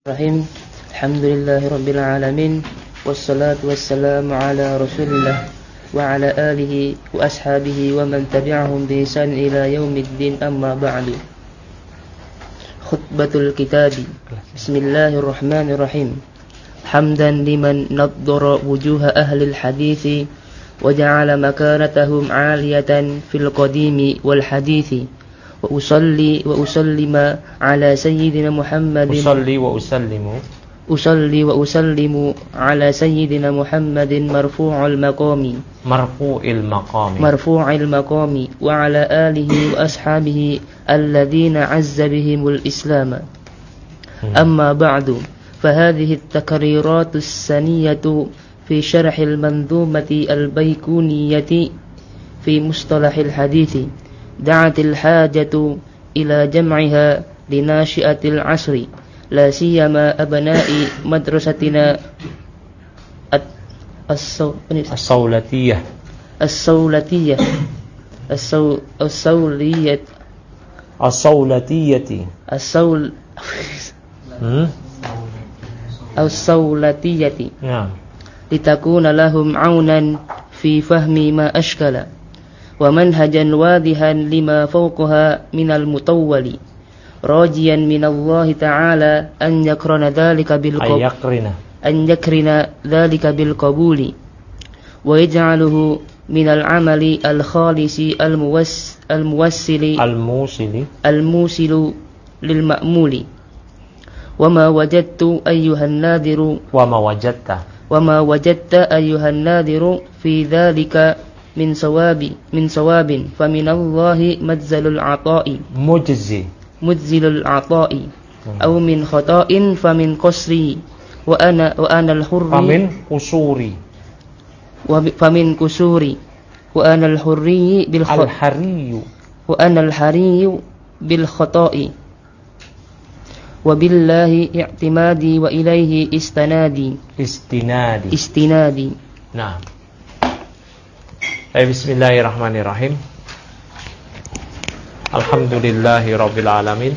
Rahim. Alhamdulillahirabbil alamin wassalatu wassalamu ala Rasulillah wa ala alihi wa ashabihi wa man tabi'ahum bi ihsan ila yaumiddin, amma ba'du. Khutbatul kitabi. Bismillahirrahmanirrahim. Hamdan liman naddara wujuha ahli al-hadithi wa ja'ala makanatahum 'aliyatan fil qadimi wal hadithi. وأصلي وأسلم على سيدنا محمد أصلي وأسلم على سيدنا محمد مرفوع المقام وعلى آله وأصحابه الذين عز بهم الإسلام. أما بعد، فهذه التقريرات السنية في شرح المنظومة البيكونية في مصطلح الحديث دعت الحاجة إلى جمعها لناشئة العصر، لا سيما أبناء مدرستنا الصولتية لتكون لهم عونا في فهم ما أشكل ومنهجا واضحا لما فوقها من المطول، راجيا من الله تعالى أن يقرن ذلك بالقبول ويجعله من العمل الخالص الموصل للمأمول. وما وجدت أيها الناظر في ذلك من ثواب فمن الله مجزل العطاء أو من خطأ فمن قصري وأنا الحري بالخطأ وبالله اعتمادي وإليه استنادي. Nah. Bismillahirrahmanirrahim. Alhamdulillahirabbil alamin.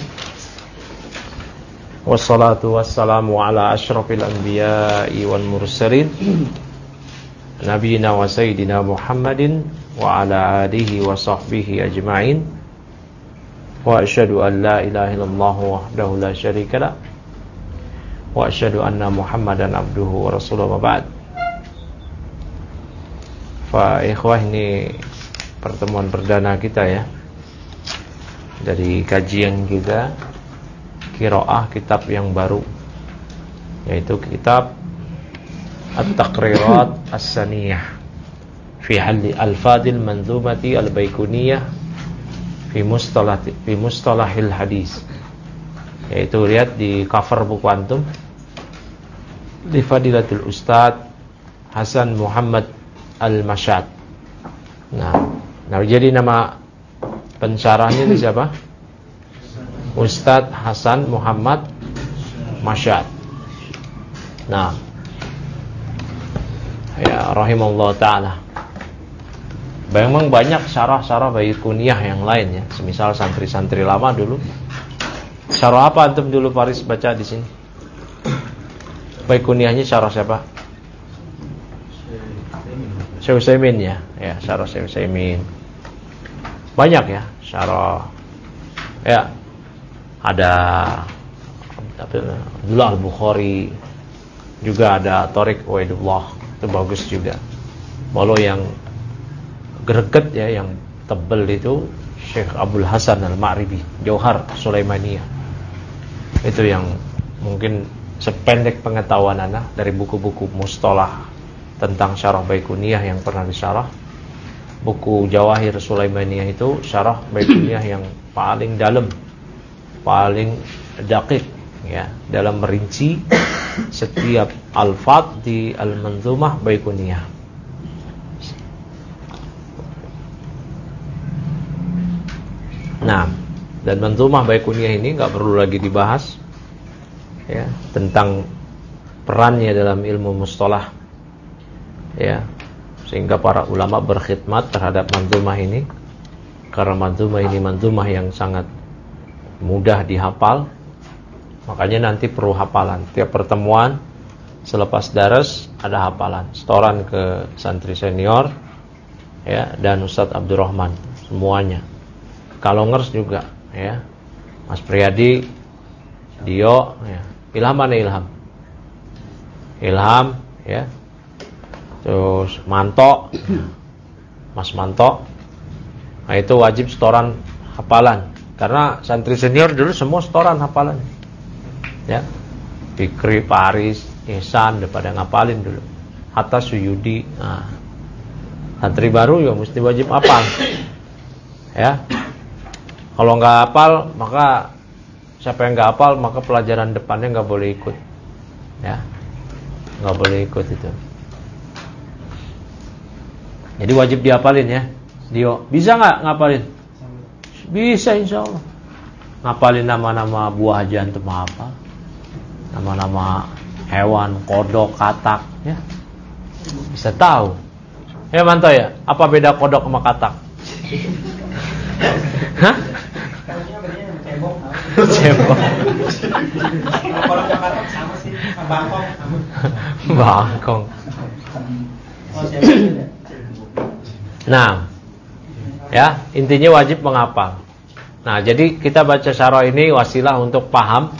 Wassalatu wassalamu ala asyrafil anbiya'i wal mursalin nabiyina wa sayyidina Muhammadin wa ala alihi wa sahbihi ajma'in. Wa asyhadu an la ilaha illallah wahdahu la syarika lah wa asyhadu anna Muhammadan abduhu wa rasuluhu, wa ba'd. Pak ikhwah, ini pertemuan perdana kita ya dari kajian kita qiraah kitab yang baru, yaitu kitab At-Taqrirat As-Saniyah fi halli al-fadil manzumati al-baikuniyah fi mustalahil hadis, yaitu lihat di cover buku antum, di Fadilatul Ustadz Hasan Muhammad Al-Mashad. Nah, jadi nama pensyarahnya itu siapa? Ustadz Hasan Muhammad Mashad. Nah, ya rahimahullah ta'ala. Memang banyak syarah-syarah baikuniyah yang lain ya. Semisal santri-santri lama dulu. Syarah apa antum dulu Faris baca di sini? Baikuniyahnya syarah siapa? Syekh Utsaimin ya, syarah Syekh Utsaimin. Banyak ya syarah. Ya. Ada Abdullah Al-Bukhari, juga ada Thariq Ubaidullah, itu bagus juga. Walau yang greget ya, yang tebel itu Syekh Abdul Hasan Al-Ma'ribi, Jauhar Sulaimaniyah. Itu yang mungkin sependek pengetahuan Anda dari buku-buku mustalah tentang syarah baikuniyah yang pernah disyarah. Buku Jawahir Sulaimaniyah itu syarah baikuniyah yang paling dalam, paling daqiq ya, dalam merinci setiap alfaz di al-manzumah baikuniyah. Nah, dan manzumah baikuniyah ini enggak perlu lagi dibahas ya, tentang perannya dalam ilmu mustalah ya, sehingga para ulama berkhidmat terhadap manzumah ini, karena manzumah ini manzumah yang sangat mudah dihafal, Makanya nanti perlu hafalan. Tiap pertemuan selepas daras ada hafalan. Setoran ke santri senior ya, dan Ustadz Abdurrahman semuanya. Kalongers juga ya. Mas Priyadi, Dio ya. Ilham mana Ilham? Ilham ya. Terus Manto. Mas Manto. Nah, itu wajib setoran hafalan. Karena santri senior dulu semua setoran hafalan. Ya. Fikri, Paris, Ihsan udah pada ngapalin dulu. Hatta Suyudi. Nah, santri baru ya mesti wajib hafal. Ya. Kalau nggak hafal, maka siapa yang nggak hafal, maka pelajaran depannya nggak boleh ikut. Ya. Nggak boleh ikut itu. Jadi wajib dihafalin ya. Dio, bisa nggak ngapalin? Bisa insya Allah. Ngapalin nama-nama buah aja antum hafal. Nama-nama hewan, kodok, katak ya. Bisa tahu. Ya Manto ya, apa beda kodok sama katak? Hah? Cebong. Kodok sama katak sama sih, bangkong. Bangkong. Nah, ya intinya wajib menghafal. Nah, jadi kita baca syarah ini wasilah untuk paham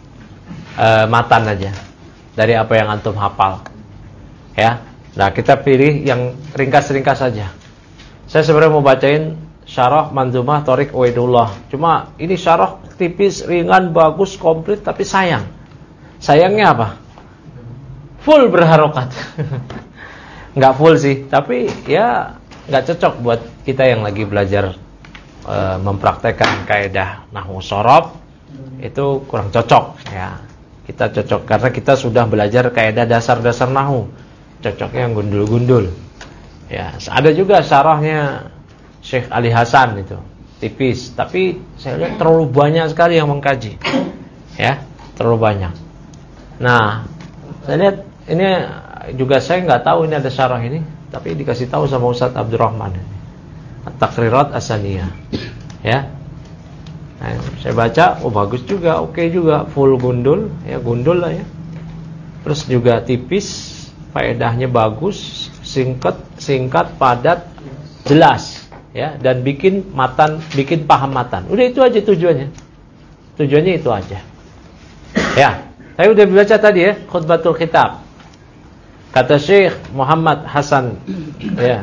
matan aja dari apa yang antum hafal. Ya. Nah, kita pilih yang ringkas-ringkas saja. Saya sebenarnya mau bacain syarah Manzumah Thoriq Ubaidullah. Cuma ini syarah tipis, ringan, bagus, komplit, tapi sayang. Sayangnya apa? Full berharokat. Enggak full sih, tapi ya enggak cocok buat kita yang lagi belajar mempraktekkan kaidah nahwu shorof. Itu kurang cocok ya. Kita cocok karena kita sudah belajar kaidah dasar-dasar nahwu. Cocoknya yang gundul-gundul. Ya, ada juga syarahnya Syekh Ali Hasan itu, tipis, tapi saya lihat terlalu banyak sekali yang mengkaji. Ya, terlalu banyak. Nah, saya lihat ini juga saya nggak tahu ini ada syarah ini, tapi dikasih tahu sama Ustadz Abdurrahman. At-Taqrirat As-Saniyah. Ya. Nah, saya baca, oh bagus juga, oke juga, full gundul, ya gundul lah ya. Terus juga tipis, faedahnya bagus, singkat, padat, jelas, ya, dan bikin paham matan. Udah itu aja tujuannya. Tujuannya itu aja. Ya, saya udah baca tadi ya, Khutbatul Khitab. Kata Syekh Muhammad Hasan, ya.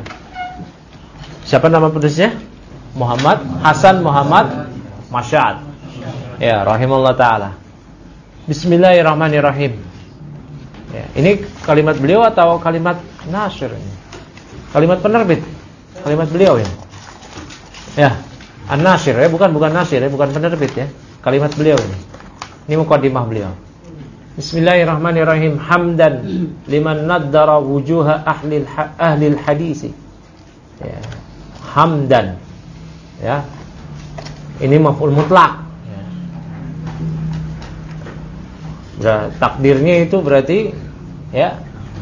Siapa nama penulisnya? Muhammad Hasan Muhammad Masyad. Ya, rahimahullah taala. Bismillahirrahmanirrahim. Ya, ini kalimat beliau atau kalimat nasyir ini? Kalimat penerbit. Kalimat beliau ya. Ya, an-nasyir ya, bukan nasyir ya, bukan penerbit ya. Kalimat beliau ini. Ini muqaddimah beliau. Bismillahirrahmanirrahim. Hamdan liman naddara wujuha ahli al-hadisi. Ya. Hamdan. Ya. Ini maf'ul mutlak. Ya. Takdirnya itu berarti ya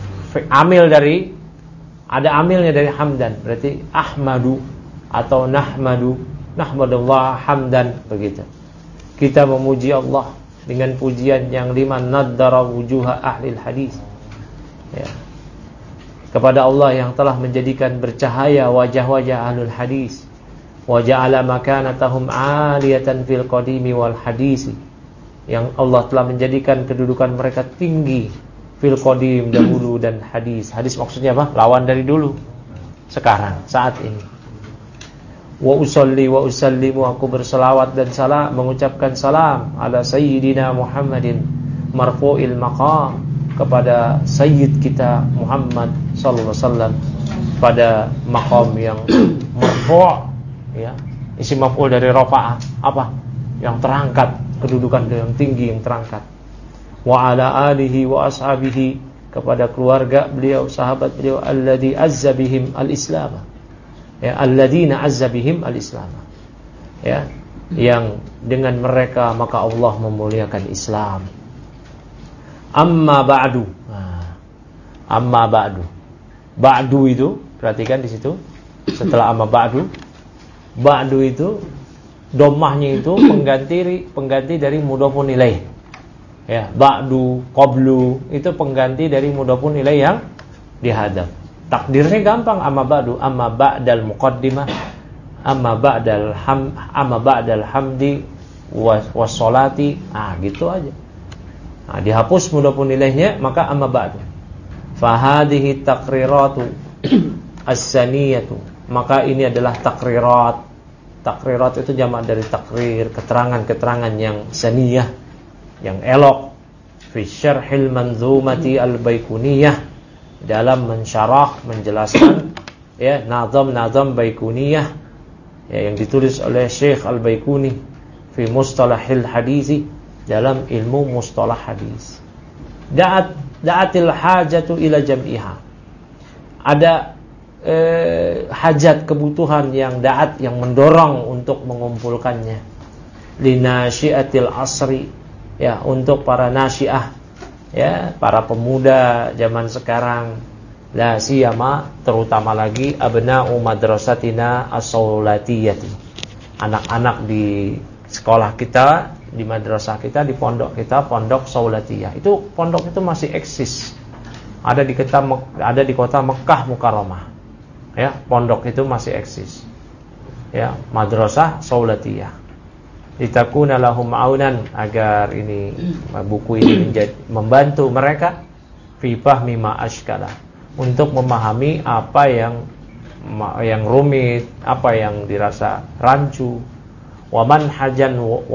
ada amilnya dari hamdan, berarti ahmadu atau nahmadullah hamdan, begitu. Kita memuji Allah dengan pujian yang liman naddara wujuha ahlil hadis. Ya. Kepada Allah yang telah menjadikan bercahaya wajah-wajah ahlul hadis. Wa ja'ala makanatahum 'aliyatan fil qadimi wal hadisi. Yang Allah telah menjadikan kedudukan mereka tinggi fil qadim, dahulu, dan hadis. Hadis maksudnya apa? Lawan dari dulu, sekarang, saat ini. Wa usalli wa usallimu, aku berselawat dan salam, mengucapkan salam ala sayyidina Muhammadin marfu'il maqam, kepada sayyid kita Muhammad sallallahu alaihi wasallam, pada maqam yang marfu', ya. Isim maf'ul dari rafa'ah, apa? Yang terangkat, kedudukan yang tinggi, yang terangkat. Wa ala alihi wa ashabihi, kepada keluarga beliau, sahabat beliau, alladzi azza bihim al-islam. Ya, alladzina azza bihim al-islam. Ya, yang dengan mereka maka Allah memuliakan Islam. Amma ba'du. Amma ba'du. Ba'du itu, perhatikan di situ. Setelah amma ba'du, ba'du itu dhammahnya itu pengganti dari mudhofun ilaih. Ya, ba'du, qablu itu pengganti dari mudhafun ilaih yang dihadzaf. Takdirnya gampang, amma ba'du, amma ba'dal muqaddimah, amma ba'dal hamdi wassolati. Gitu aja. Dihapus mudhafun ilaihnya, maka amma ba'du. Fa hadhihi taqriratu as-saniyatu. Maka ini adalah takrirat. Takrirat itu jamak dari takrir, keterangan-keterangan yang saniyah, yang elok. Fi syarhil manzumati al-baikuniyah, dalam mensyarah, menjelaskan ya nazam-nazam baikuniyah ya, yang ditulis oleh Syekh Al-Baikuni fi mustalahil hadisi, dalam ilmu mustalah hadis. Da'atil hajatu ila jam'iha. Ada hajat, kebutuhan yang da'at, yang mendorong untuk mengumpulkannya. Linasyiatil asri, ya, untuk para nasyiah, ya, para pemuda zaman sekarang, la siyama, terutama lagi abna'u madrasatina as-saulatiyati, anak-anak di sekolah kita, di madrasah kita, di pondok kita, pondok Saulatiyah. Itu pondok itu masih eksis. Ada di kota Mekah Mukarramah. Ya, pondok itu masih eksis. Ya, madrasah Saulatiyah. Litakuna lahum aunan, agar ini buku ini membantu mereka fi fahmi ma ashkala, untuk memahami apa yang rumit, apa yang dirasa rancu. Wa manhajan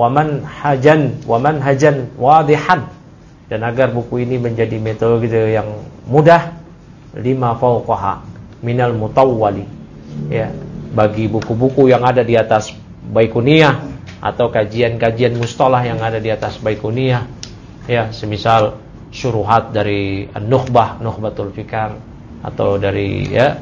wadihan, dan agar buku ini menjadi metode yang mudah, lima fawqaha minal mutawwali, ya, bagi buku-buku yang ada di atas Baikuniyah atau kajian-kajian mustalah yang ada di atas Baikuniyah, ya, semisal syuruhat dari An-Nukhbah, Nukhbatul Fikar, atau dari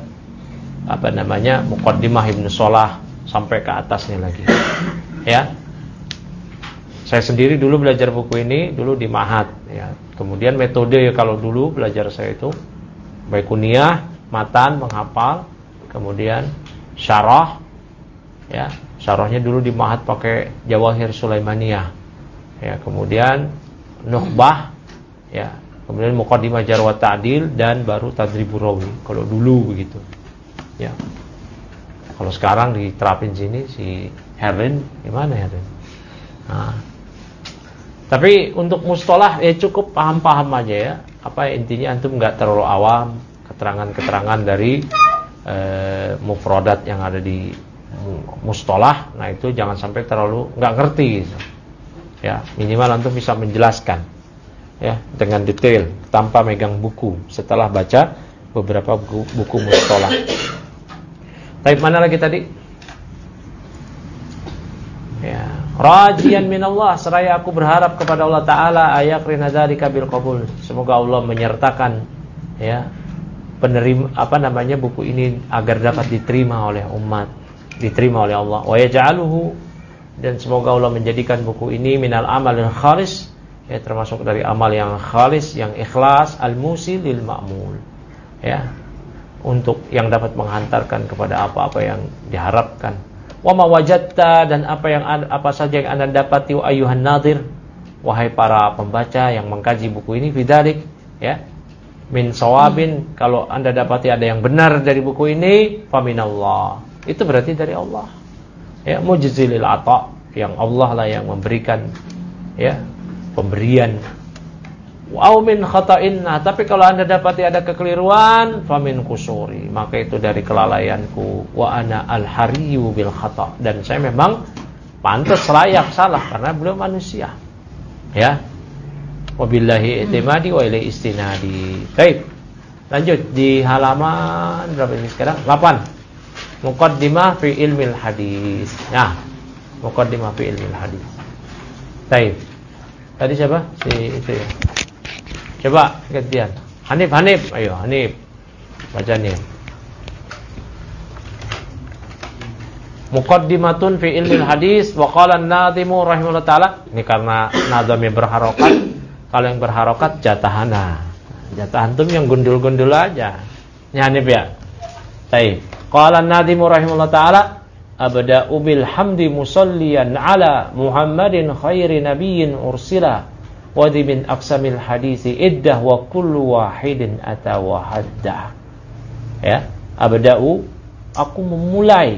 Muqaddimah Ibnu Shalah sampai ke atasnya lagi. Ya, saya sendiri dulu belajar buku ini dulu di Ma'had, ya. Kemudian metode, kalau dulu belajar saya itu Baikuniyah, matan, menghafal, kemudian syarah, ya, syarahnya dulu di Ma'had pakai Jawahir Sulaimaniyah, ya, kemudian Nukhbah, ya, kemudian Muqaddimah Jarh wa Ta'dil, dan baru Tadribur Rawi. Kalau dulu begitu, ya. Kalau sekarang diterapin sini si Herlin, gimana Herlin? Tapi untuk mustalah ya cukup paham-paham aja, ya. Apa intinya, antum nggak terlalu awam keterangan-keterangan dari mufradat yang ada di mustalah. Nah, itu jangan sampai terlalu nggak ngerti gitu. Ya, minimal antum bisa menjelaskan, ya, dengan detail tanpa megang buku setelah baca beberapa buku mustalah. Baik, mana lagi tadi? Ya, rajian minallah, seraya aku berharap kepada Allah Ta'ala, ayakrina dzalika bil qabul, semoga Allah menyertakan, ya, penerima buku ini agar dapat diterima oleh umat, diterima oleh Allah. Wa yaj'aluhu, dan semoga Allah menjadikan buku ini minal amalil khalis, ya, termasuk dari amal yang khalis, yang ikhlas, al-musil lil ma'mul, ya, untuk yang dapat menghantarkan kepada apa-apa yang diharapkan. Wa ma wajadta, dan apa saja yang Anda dapati, ayuhan nadir, wahai para pembaca yang mengkaji buku ini, bidzalik, ya, min sawabin, kalau Anda dapati ada yang benar dari buku ini, fa minallah, itu berarti dari Allah, ya, mujzilil ata, yang Allah lah yang memberikan, ya, pemberian. Wa min khata'in, tapi kalau Anda dapati ada kekeliruan, fa min kusuri, maka itu dari kelalaianku. Wa ana al-hariyu bil khata', dan saya memang pantas layak salah karena beliau manusia, ya. Wabillahi i'timadi wa ilaihi istinadi. Baik, lanjut di halaman berapa ini sekarang? 8. Muqaddimah fi ilmil hadis. Nah, Muqaddimah fi ilmil hadis. Baik. Tadi siapa? Si itu ya. Coba gantian. Hanif, ayo Hanif. Baca nih. Muqaddimatun fi ilmil hadis, wa qala an-nadhimu rahimahullah taala. Ini karena nazamnya berharokat. Kalau yang berharokat jatahana. Jatah antum yang gundul-gundul aja. Ini Hanif ya. Baik. Qala an-nadhimu rahimahullah taala, abda'u bil hamdi musalliyan ala Muhammadin khairi nabiyyin ursila wa di min aqsamil hadisi iddah wa kullu wahidin atawahaddah. Ya, abda'u, aku mulai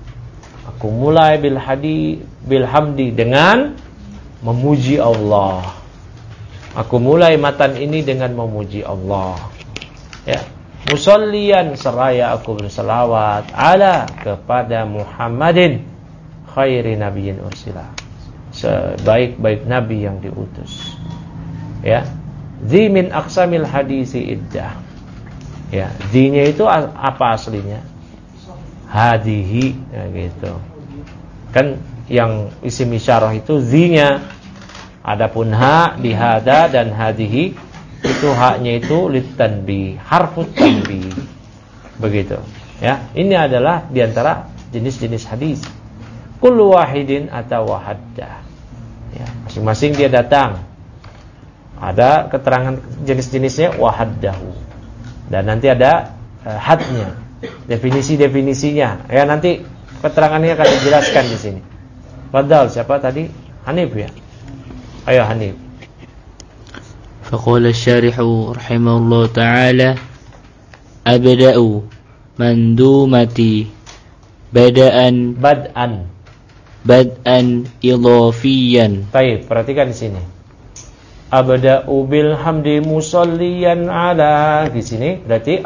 bil hamdi dengan memuji Allah. Aku mulai matan ini dengan memuji Allah. Ya, musalliyan, seraya aku berselawat ala kepada Muhammadin khairi nabiyyin ursila, sebaik-baik nabi yang diutus. Ya, dzi min aqsamil hadisi iddah. Ya, dzinya itu apa aslinya? Hadihi, ya gitu. Kan yang isim isyarah itu dzinya. Adapun ha di hada dan hadihi itu haknya itu litanbih, harfut tanbih. Begitu. Ya, ini adalah di antara jenis-jenis hadis. Kullu wahidin atawahaddah. Ya, masing-masing dia datang. Ada keterangan jenis-jenisnya wahaddahu. Dan nanti ada hadnya, definisi-definisinya. Ya, nanti keterangannya akan dijelaskan di sini. Fadhal, siapa tadi? Hanif ya. Ayo Hanif. فقال الشارح رحمه الله تعالى أبدأ مندومتي بدءا إضافيا. Baik, perhatikan di sini. Abda'u bil hamdi musalliyan ala. Di sini berarti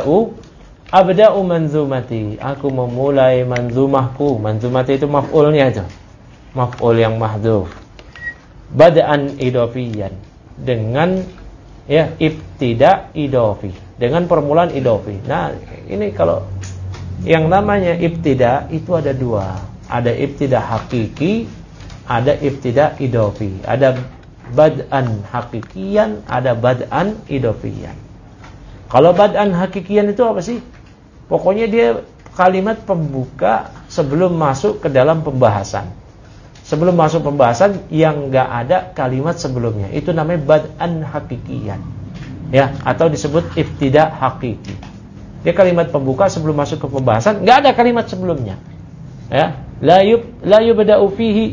abda'u manzumati. Aku memulai manzumahku. Manzumati itu maf'ulnya itu. Maf'ul yang mahdhuf. Bad'an idafiyan, dengan ya ibtida idafi, dengan permulaan idafi. Nah, ini kalau yang namanya ibtida itu ada dua. Ada ibtida hakiki, ada ibtida idafi. Ada bad'an hakikian, ada bad'an idafiyan. Kalau bad'an hakikian itu apa sih? Pokoknya dia kalimat pembuka sebelum masuk ke dalam pembahasan. Sebelum masuk pembahasan yang enggak ada kalimat sebelumnya. Itu namanya bad'an hakikiyan. Ya, atau disebut ibtida hakiki. Dia kalimat pembuka sebelum masuk ke pembahasan, enggak ada kalimat sebelumnya. Ya, la yubda'u fihi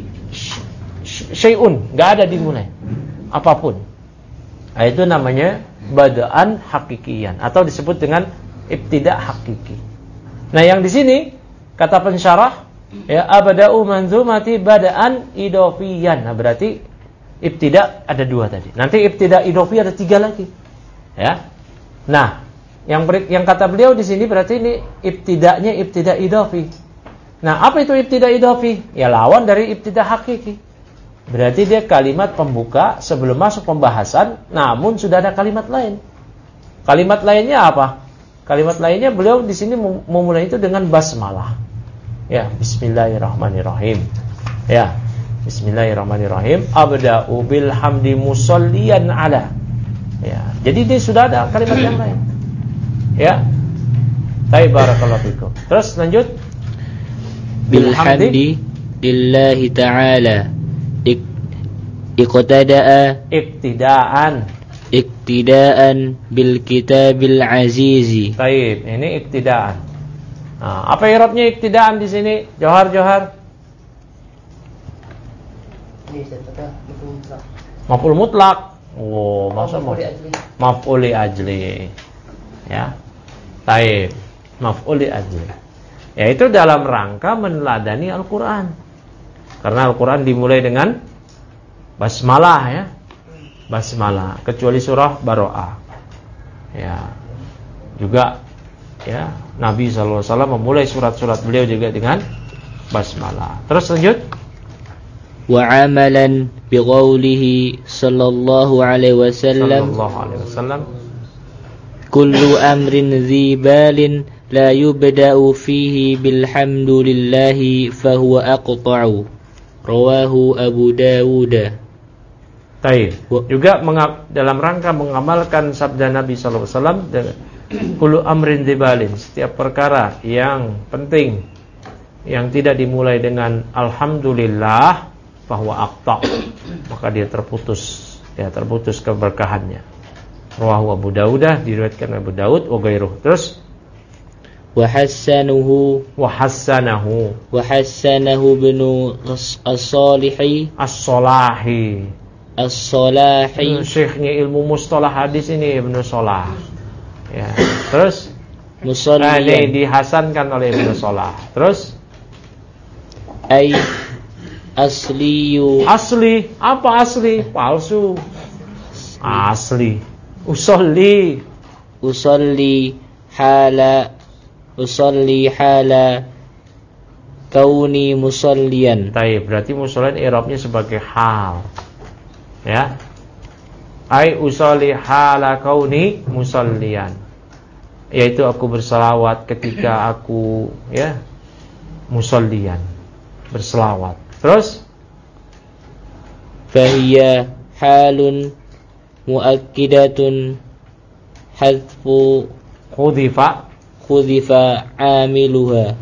syai'un, enggak ada dimulai apapun. Nah, itu namanya bad'an hakikiyan atau disebut dengan ibtida hakiki. Nah, yang di sini kata pensyarah, ya, abda'u manzumati bada'an idafiyan. Nah, berarti ibtida ada dua tadi. Nanti ibtida idafi ada tiga lagi. Ya. Nah, yang kata beliau di sini berarti ini ibtidanya ibtida idafi. Nah, apa itu ibtida idafi? Ya, lawan dari ibtida hakiki. Berarti dia kalimat pembuka sebelum masuk pembahasan, namun sudah ada kalimat lain. Kalimat lainnya apa? Kalimat lainnya beliau di sini memulai itu dengan basmalah. Ya, bismillahirrahmanirrahim. Ya, bismillahirrahmanirrahim. Abda'u bil hamdi musalliyan ala. Ya, jadi dia sudah ada kalimat yang lain. Ya. Baik, barakallahu fikum. Terus lanjut. Bil hamdi lillahi ta'ala. Iktidaan bil kitabil azizi. Baik, ini iktidaan. Nah, apa i'rabnya iktidaan di sini? Johar. Maf'ul mutlak. Oh, masa maf'ul ajli. Ya. Baik, maf'ul ajli. Yaitu dalam rangka meneladani Al-Qur'an. Karena Al-Qur'an dimulai dengan basmalah, ya. Basmalah, kecuali surah Baro'ah. Ya. Juga ya, Nabi SAW memulai surat-surat beliau juga dengan basmalah. Terus lanjut. Wa amalan bi qaulihi sallallahu alaihi wasallam kullu amrin dzibalin la yubda'u fihi bilhamdulillahi fahuwa aqta'u. Rawahu Abu Dawud. Baik. Juga dalam rangka mengamalkan sabda Nabi sallallahu alaihi wasallam, kullu amrin dzibalin, setiap perkara yang penting yang tidak dimulai dengan alhamdulillah bahwa aqta', maka dia terputus keberkahannya. Rawahu Abu Dawud, diriwayatkan Abu Daud wa ghairuh. Terus wa hassanahu ibnu as-Salahi as-Salahi. Syekhnya ilmu mustalah hadis ini Ibnu Salah. Ya. Terus Musalliyan. ini dihasankan oleh Ibnu Salah. Terus Ay asliyu. Asli, apa asli? Palsu. Asli. Usolli hala kauni musallian. Baik, berarti musallian i'rabnya sebagai hal. Ya. Ai usolli hala kauni musallian. Yaitu aku berselawat ketika aku musallian, berselawat. Terus fahiya halun muakkidatun hadfu khudifa amiluha.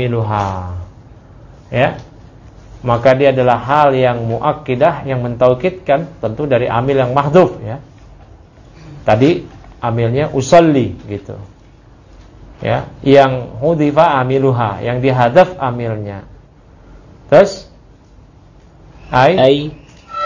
Ya. Maka dia adalah hal yang muakkidah, yang mentaukidkan, tentu dari amil yang mahdhuf ya. Tadi amilnya usolli gitu. Ya, yang hudifa amiluha, yang dihadzaf amilnya. Terus ai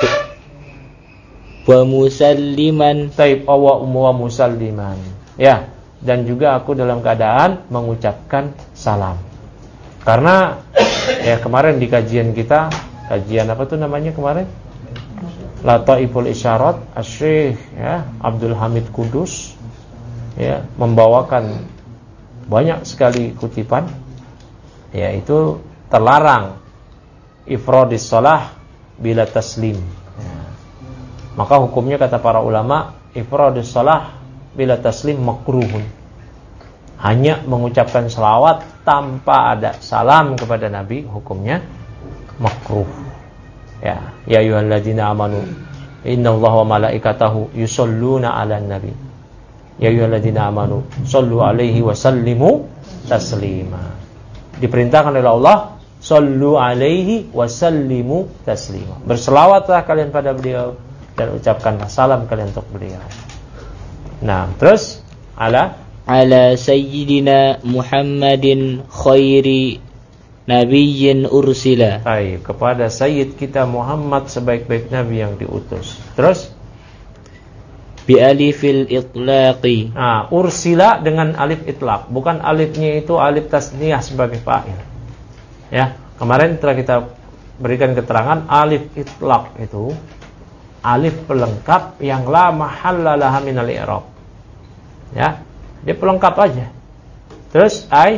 wa musalliman. Taib wa musalliman. Ya, dan juga aku dalam keadaan mengucapkan salam. Karena kemarin di kajian kita, kajian apa tuh namanya kemarin? Lataiful Isyarat Asy-Syaikh Abdul Hamid Kudus membawakan banyak sekali kutipan, yaitu terlarang ifradis shalah bila taslim. Maka hukumnya kata para ulama, ifradis shalah bila taslim makruhun. Hanya mengucapkan salawat tanpa ada salam kepada Nabi, hukumnya makruh. Ya ayyuhalladzina amanu innallaha wa malaikatahu yusholluna 'alan nabi. Ya ayyuhalladzina amanu shallu 'alaihi wa sallimu taslima. Diperintahkan oleh Allah, shallu 'alaihi wa sallimu taslima. Berselawatlah kalian pada beliau dan ucapkanlah salam kalian untuk beliau. Nah, terus ala sayyidina Muhammadin khairi nabiyyin ursila. Baik, kepada sayyid kita Muhammad sebaik-baik nabi yang diutus. Terus bi alifil itlaqi. Nah, ursila dengan alif itlaq, bukan alifnya itu alif tasniyah sebagai fa'il. Ya, kemarin telah kita berikan keterangan alif itlaq itu alif pelengkap yang la mahalla laha minal i'rab. Ya, dia pelengkap aja. Terus ai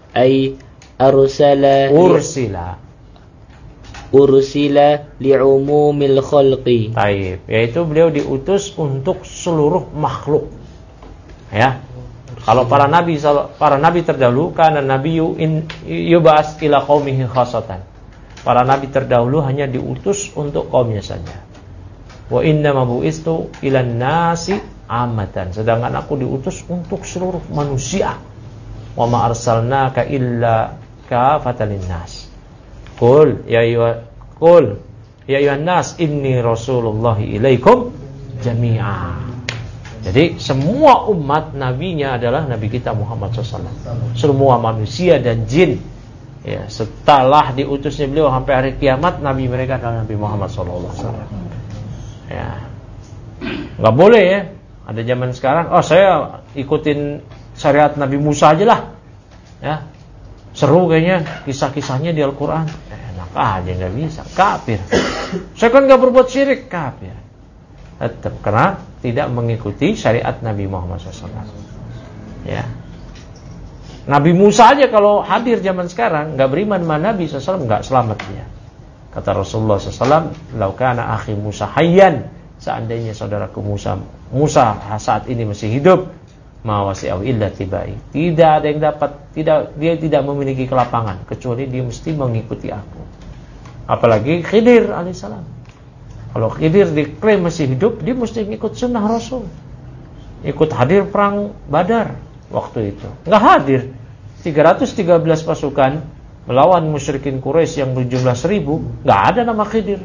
ursila li'umumil khalqi. Baik, yaitu beliau diutus untuk seluruh makhluk. Ya. Kalau para nabi terdahulu karena nabiyyu yub'ats ila qaumihi khassatan. Para nabi terdahulu hanya diutus untuk kaumnya saja. Wa inna ma bu'istu ilan nasi amatan. Sedangkan aku diutus untuk seluruh manusia. Wa ma arsalnaka illa kafatan linnas. Qul ya ayyuhan nas inni rasulullahi ilaikum jami'a. Jadi semua umat nabinya adalah nabi kita Muhammad SAW. Semua manusia dan jin. Ya, setelah diutusnya beliau sampai hari kiamat, nabi mereka adalah Nabi Muhammad SAW. Ya, nggak boleh ya. Ada zaman sekarang, saya ikutin syariat Nabi Musa aja lah. Ya, seru kayaknya kisah-kisahnya di Al-Quran. Enak aja, nggak bisa, kafir. Saya kan nggak berbuat syirik, kafir. Tetap karena tidak mengikuti syariat Nabi Muhammad SAW. Ya, Nabi Musa aja kalau hadir zaman sekarang nggak beriman sama Nabi SAW, nggak selamat dia. Kata Rasulullah SAW, "Lau kana akhi Musa hayyan," seandainya saudaraku Musa saat ini masih hidup, ma wasi'u illa tibai. Tidak ada yang dia tidak memiliki kelapangan kecuali dia mesti mengikuti aku. Apalagi Khidir alaihissalam. Kalau Khidir diklaim masih hidup, dia mesti ngikut sunnah Rasul. Ikut hadir perang Badar waktu itu. Enggak hadir. 313 pasukan melawan musyrikin Quraisy yang berjumlah 1000, enggak ada nama Khidir.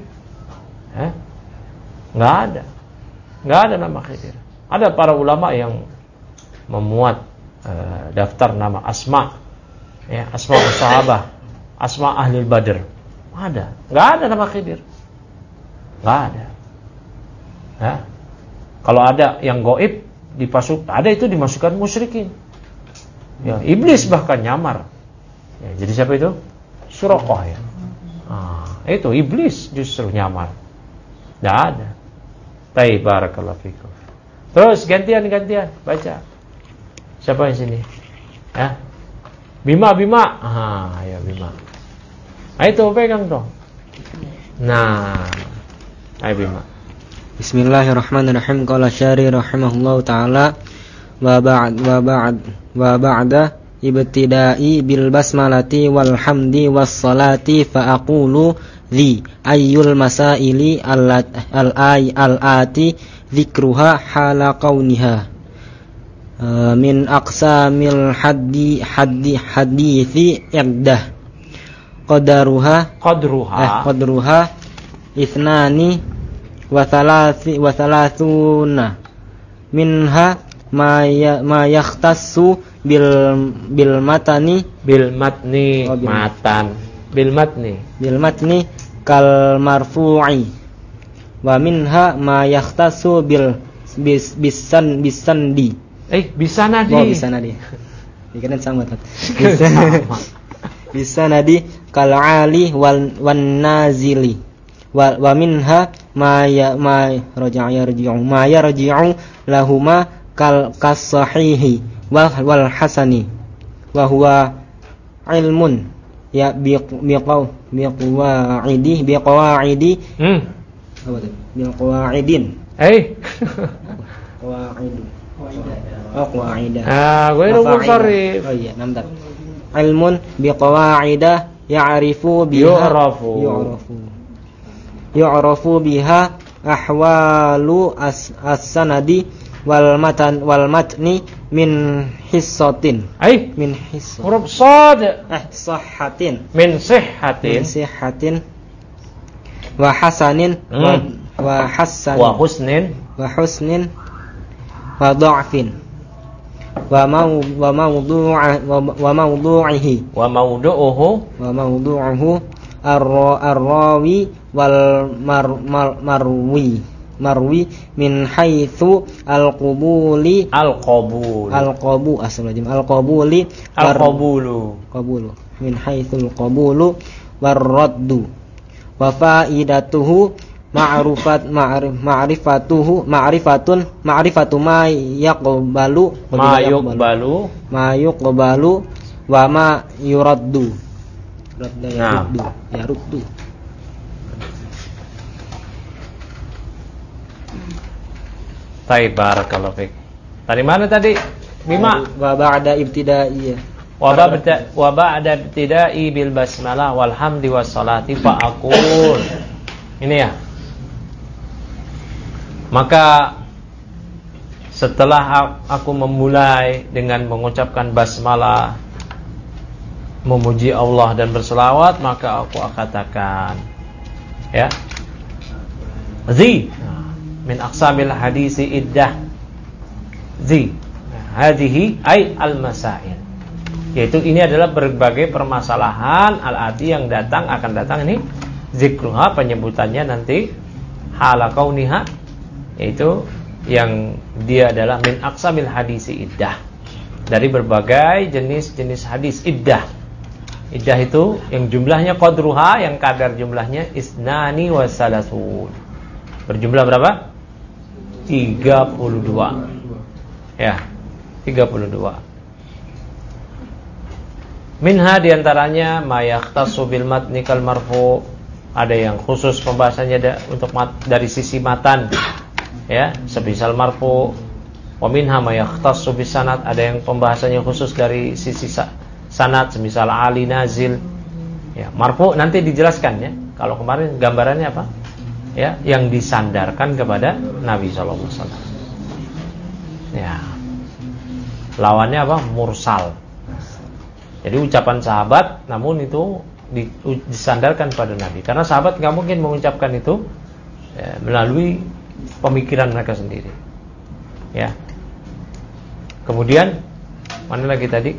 Enggak ada nama Khidir. Ada para ulama yang memuat daftar nama asma, asma sahabah, asma ahli Badr. Ada. Enggak ada nama Khidir. Enggak ada. Ya. Kalau ada yang gaib ada itu dimasukkan musyrikin. Ya, iblis bahkan nyamar. Ya, jadi siapa itu? Suraqah ya. Itu iblis justru nyamar. Tidak ada. Baik, barakallahu fikum. Terus gantian baca. Siapa yang sini? Ya. Bima. Ya Bima. Itu pegang dong. Nah, ayo Bima. Bismillahirrahmanirrahim. Qala syari rahimahullahu taala wa ba'da ibtida'i bil basmalati wal hamdi was salati fa aqulu dhi ayyul masaili al-ati dzikruha hala kauniha min aqsamil hadithi iddah qadruha ithnani wa thalathuna minha ma yakhtassu bil matni kal marfu'i wa minha ma yakhtassu bisanadi. Dikarenakan sama kan. Bisanadi kal ali wan nazili. Wa minha ma yarji'u lahuma kal sahihi wal hasani wa huwa ilmun ya biqawaidin ghairu musharrif. Oh iya, nampak. Ilmun biqawaidah ya'rifu biha yu'rafu biha ahwalu as-sanadi wal matni min hissatin huruf shad sahhatin min sihhatin wa hasanin wa husnin wa dha'fin wa mawdu'uhu ar-rawi wal marwi min haitsu al-qabuli min haitsu al-qabulu war-raddu wa faidatuhu ma'rifatu ma yuqbalu wa ma yuraddu. Yaruddu. Baik, barakallahu fiik. Tadi mana tadi? Bima. Wa ba'da ibtida'i. Wa ba'da ibtida'i bil basmalah wal hamdi was salati fa aqul. Ini ya. Maka setelah aku memulai dengan mengucapkan basmalah, memuji Allah dan berselawat, maka aku akan katakan ya, zi min aqsamil hadisi iddah zi hadhihi ay al-masail, yaitu ini adalah berbagai permasalahan al-ati yang akan datang ini zikruha, penyebutannya nanti hala kauniha, yaitu yang dia adalah min aqsamil hadisi iddah, dari berbagai jenis-jenis hadis iddah. Iddah itu yang jumlahnya qadruha, yang kadar jumlahnya isnani wa salasun. Berjumlah berapa? 32. Ya, 32. Minha diantaranya ma yakhtassu bil matni kal marfu, ada yang khusus pembahasannya untuk dari sisi matan, ya, semisal marfu. Wa minha ma yakhtassu bis sanad, ada yang pembahasannya khusus dari sisi sanad, semisal ali nazil. Ya, marfu nanti dijelaskan ya. Kalau kemarin gambarannya apa? Ya, yang disandarkan kepada Nabi sallallahu alaihi wasallam. Ya. Lawannya apa? Mursal. Jadi ucapan sahabat namun itu disandarkan pada Nabi, karena sahabat nggak mungkin mengucapkan itu ya, melalui pemikiran mereka sendiri. Ya. Kemudian mana lagi tadi?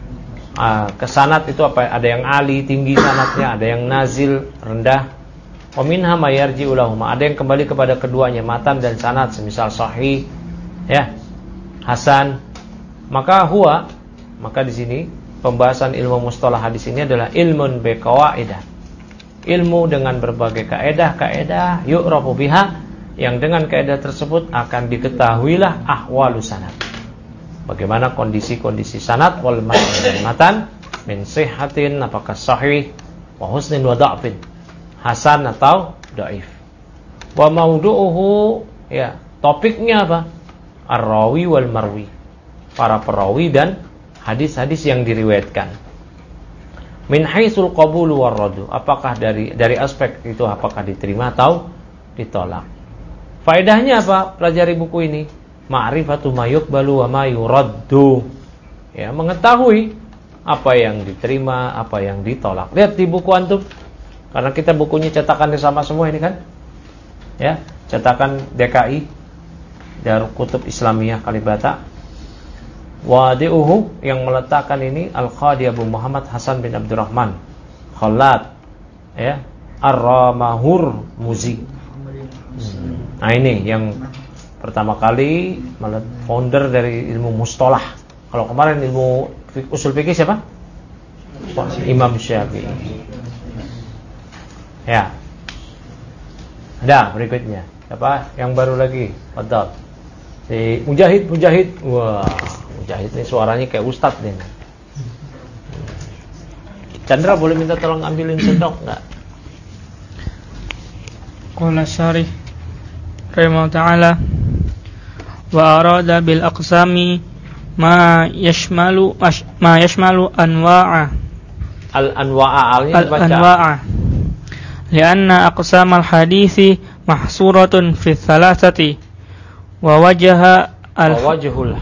Kesanat itu apa? Ada yang ali tinggi sanatnya, ada yang nazil rendah. Wa minha ma yarji'u lahuma, ada yang kembali kepada keduanya, matan dan sanad, semisal sahih, ya, hasan. Maka di sini pembahasan ilmu mustalah hadis ini adalah ilmun bi qawaidah. Ilmu dengan berbagai kaedah yu'rafu biha, yang dengan kaedah tersebut akan diketahuilah ahwalu sanad. Bagaimana kondisi-kondisi sanad wal matan min sihhatin, apakah sahih, wa husnin wa dha'fin, hasan atau dhaif. Wa maudu'uhu, ya, topiknya apa? Ar-rawi wal marwi, para perawi dan hadis-hadis yang diriwayatkan. Min haitsul qabul war raddu, apakah dari aspek itu apakah diterima atau ditolak. Faedahnya apa? Pelajari buku ini. Ma'rifatu ma yuqbalu wa ma yuraddu. Ya, mengetahui apa yang diterima, apa yang ditolak. Lihat di buku antum. Karena kita bukunya cetakannya sama semua ini kan? Ya, cetakan DKI, Darul Kutub Islamiyah Kalibata. Wadi'uhu, yang meletakkan ini Al-Qadi Abu Muhammad Hasan bin Abdurrahman Khalad, ya, Ar-Ramahur Muzi. Nah, ini yang pertama kali founder dari ilmu mustalah. Kalau kemarin ilmu usul fikih siapa? Imam Syafi'i. Ya. Ada berikutnya. Siapa yang baru lagi? Fadhal. Si Mujahid. Wah, Mujahid ini suaranya kayak ustadz nih. Chandra boleh minta tolong ambilin sendok enggak? Qala syarih rahimahullah ta'ala, wa arada bil aqsami ma yashmalu anwa'a al-anwa'a lianna aqsam al-hadithi mahsuratun fi thalathati wa wajhul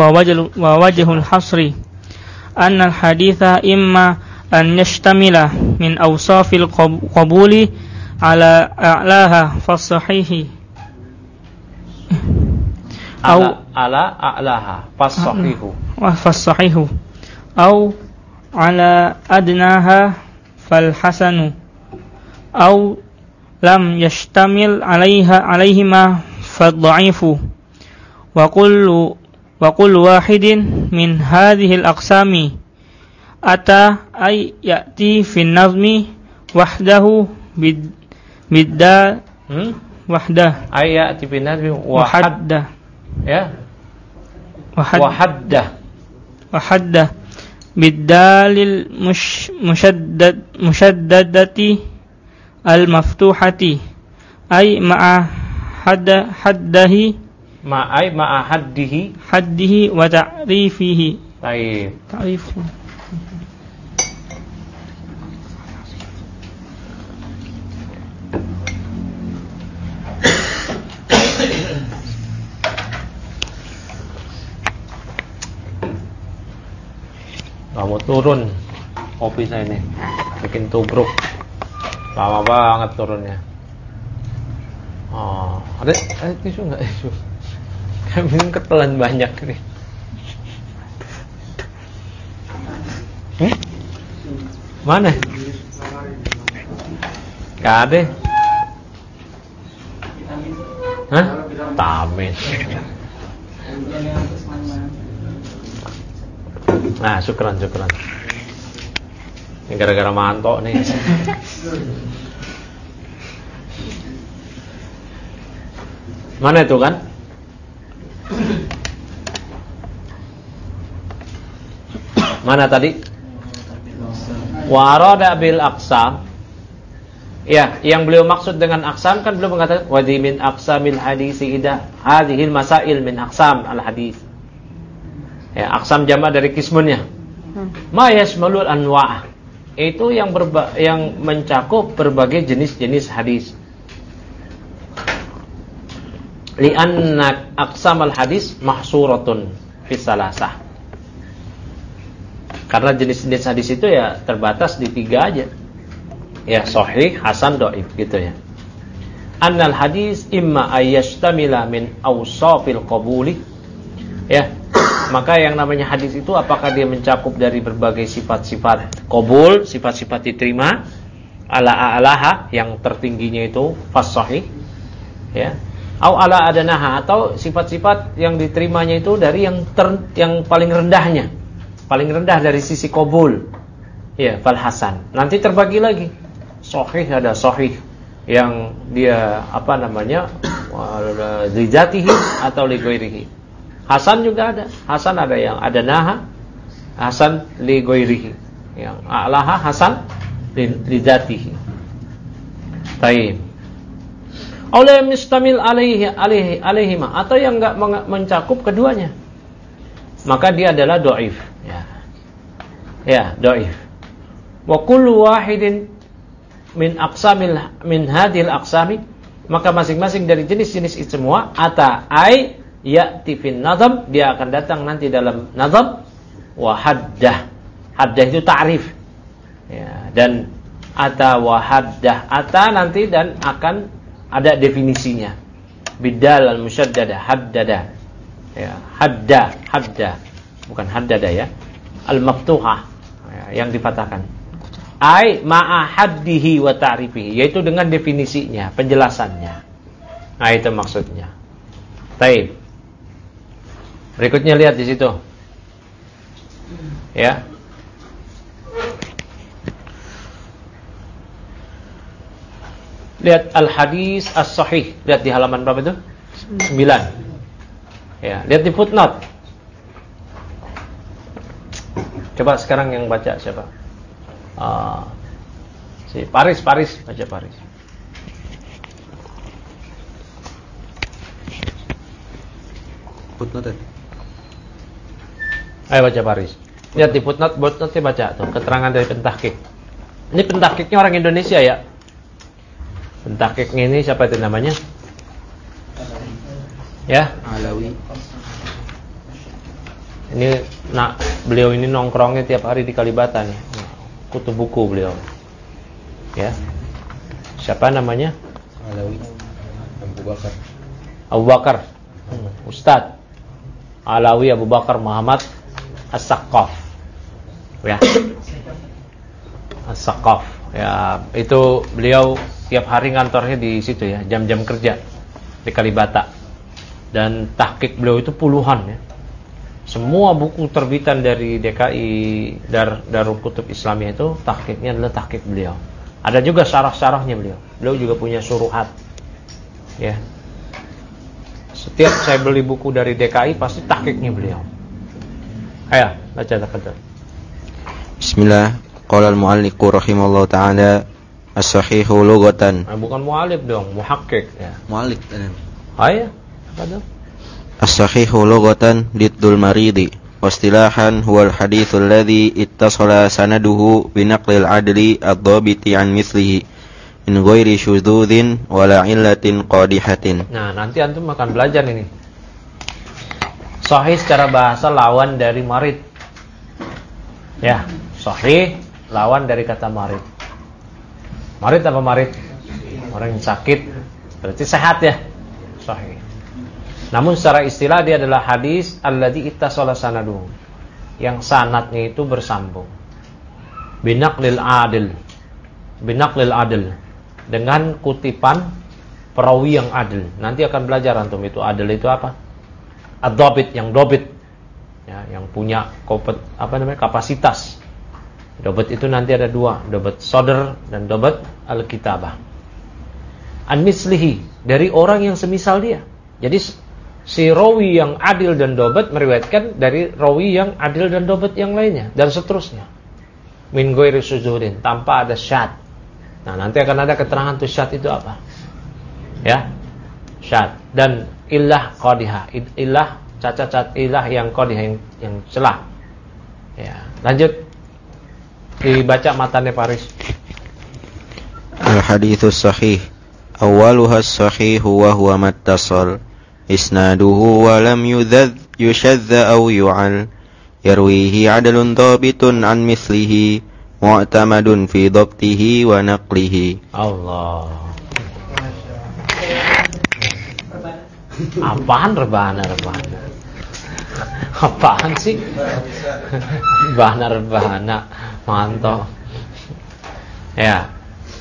hasri anna al-haditha imma an yashtamila min awsafil qabuli ala a'laha fas-sahihi ala a'laha fas-sahihu au ala adnaha fal-hasanu au lam yashtamil alaihima fad-dha'ifu wa kullu wahidin min hadhihi al-aqsami ata ay ya'ti fi an-nazmi wahdahu wahdah ayati fi an-nazmi wahadda, ya, wahadda bidalil mushaddadati al-maftuhati ay ma'a haddihi wa ta'rifihi. Baik. Ta'rifu. Kamu turun kopi saya ini, bikin tubruk, lama banget turunnya. Oh, ada tisu nggak tisu? Kami ketelan banyak nih. Mana? Gak ada. Hah? Tamin. Nah, syukran. Ini gara-gara mantok nih. Mana itu kan? Mana tadi? Wa arada bil aqsam. Ya, yang beliau maksud dengan aqsam kan beliau mengatakan wa di min aqsamil hadisi ida hadhil masail min aqsam al hadis. Ya, aqsam jamak dari kismunnya. Ma yashmalul anwa'. Itu yang mencakup berbagai jenis-jenis hadis. Li'anna aqsamal hadis mahsuratun fi salasah. Karena jenis-jenis hadis itu ya terbatas di 3 aja. Ya, sahih, hasan, dhaif gitu ya. Annal hadis imma ayyashtamila min awsafil qabuli. Ya. Maka yang namanya hadis itu apakah dia mencakup dari berbagai sifat-sifat qabul, sifat-sifat diterima, ala a'laha yang tertingginya itu fas-sahih, ya. Au ala adanaha, atau sifat-sifat yang diterimanya itu dari yang paling rendahnya, paling rendah dari sisi qabul, ya, fal hasan. Nanti terbagi lagi. Sahih, ada sahih yang dia li dzatihi atau li ghairihi. Hasan juga ada. Hasan ada yang adanaha, hasan li ghairihi. Yang a'laha hasan li dzatihi. Baik. Oleh mustamil alaihima, atau yang enggak mencakup keduanya, maka dia adalah dhaif, ya. Ya, dhaif. Wa kullu wahidin min hadhil aqsami, maka masing-masing dari jenis-jenis itu semua ya'ti fin nazam, dia akan datang nanti dalam nazam, wa haddah. Haddah itu ta'rif, ya, dan wa haddah, nanti dan akan ada definisinya. Bidal al-musyaddada, haddada. Ya, hadda, bukan haddada, ya. Al-maftuhah, ya, yang dipatahkan. Ma'a haddihi wa ta'rifihi, yaitu dengan definisinya, penjelasannya. Nah, itu maksudnya. Baik. Berikutnya lihat di situ. Ya. Lihat al-hadis as-sahih. Lihat di halaman berapa itu? 9. Ya, lihat di footnote. Coba sekarang yang baca siapa? Si Paris, baca Paris. Footnote. Ayo baca Paris. Lihat di footnote baca tuh, keterangan dari pentahqiq. Ini pentahqiqnya orang Indonesia, ya. Pentahqiqnya ini siapa itu namanya? Ya, Alawi. Ini beliau ini nongkrongnya tiap hari di Kalibata nih. Kutub buku beliau. Ya. Siapa namanya? Alawi. Abu Bakar. Ustaz Alawi Abu Bakar Muhammad As-Saqqaf. Ya. As-Saqqaf. Ya, itu beliau tiap hari ngantornya di situ, ya, jam-jam kerja di Kalibata. Dan tahqiq beliau itu puluhan, ya. Semua buku terbitan dari DKI Darul Kutub Islamiyah itu tahqiqnya adalah tahqiq beliau. Ada juga syarah-syarahnya beliau. Beliau juga punya syuruhat. Ya. Setiap saya beli buku dari DKI pasti tahqiqnya beliau. Ayo, baca tafadhol. Bismillah. Qala al-mu'alliqu rahimallahu ta'ala as-sahihu lughatan. Bukan mu'alif dong, muhaqqiq, ya. Mu'alliq. Ayo, tafadhol. As-sahihu lughatan diddul maridi wastilahan huwal haditsul ladzi ittasala sanaduhu binaqlil adli ad-dhabiti an mislihi min ghairi syudzudin wala illatin qadihatin. Nah, nanti antum akan belajar ini. Sahih secara bahasa lawan dari marid. Ya, sahih lawan dari kata marid. Marid apa marid? Orang yang sakit, berarti sehat, ya. Sahih. Namun secara istilah dia adalah hadis alladzi ittasala sanaduhu, yang sanadnya itu bersambung. Binaqlil adil. Binaqlil adil, dengan kutipan perawi yang adil. Nanti akan belajar antum itu adil itu apa? Ad-dhabit, yang dobit. Ya, yang punya kapasitas. Dobit itu nanti ada dua, dobit sadr dan dobit al-kitabah. An mislihi, dari orang yang semisal dia. Jadi si rawi yang adil dan dobit meriwayatkan dari rawi yang adil dan dobit yang lainnya, dan seterusnya. Min ghairi syudzudin, tanpa ada syadz. Nah, nanti akan ada keterangan tuh syadz itu apa. Ya. Syadz dan illah qadihah, illah cacat illah yang qadihah, yang celah. Ya, lanjut. Dibaca matannya Paris. Al-haditsus sahih awwaluha as-sahih wa huwa mattasal isnaduhu wa lam yushadza aw yu'al yarwihi 'adlun dhabitun an mislihi mu'tamadun fi dhabtihi wa naqlihi. Allah. Apaan rebana? Apaan sih? Rebana mantap. Ya.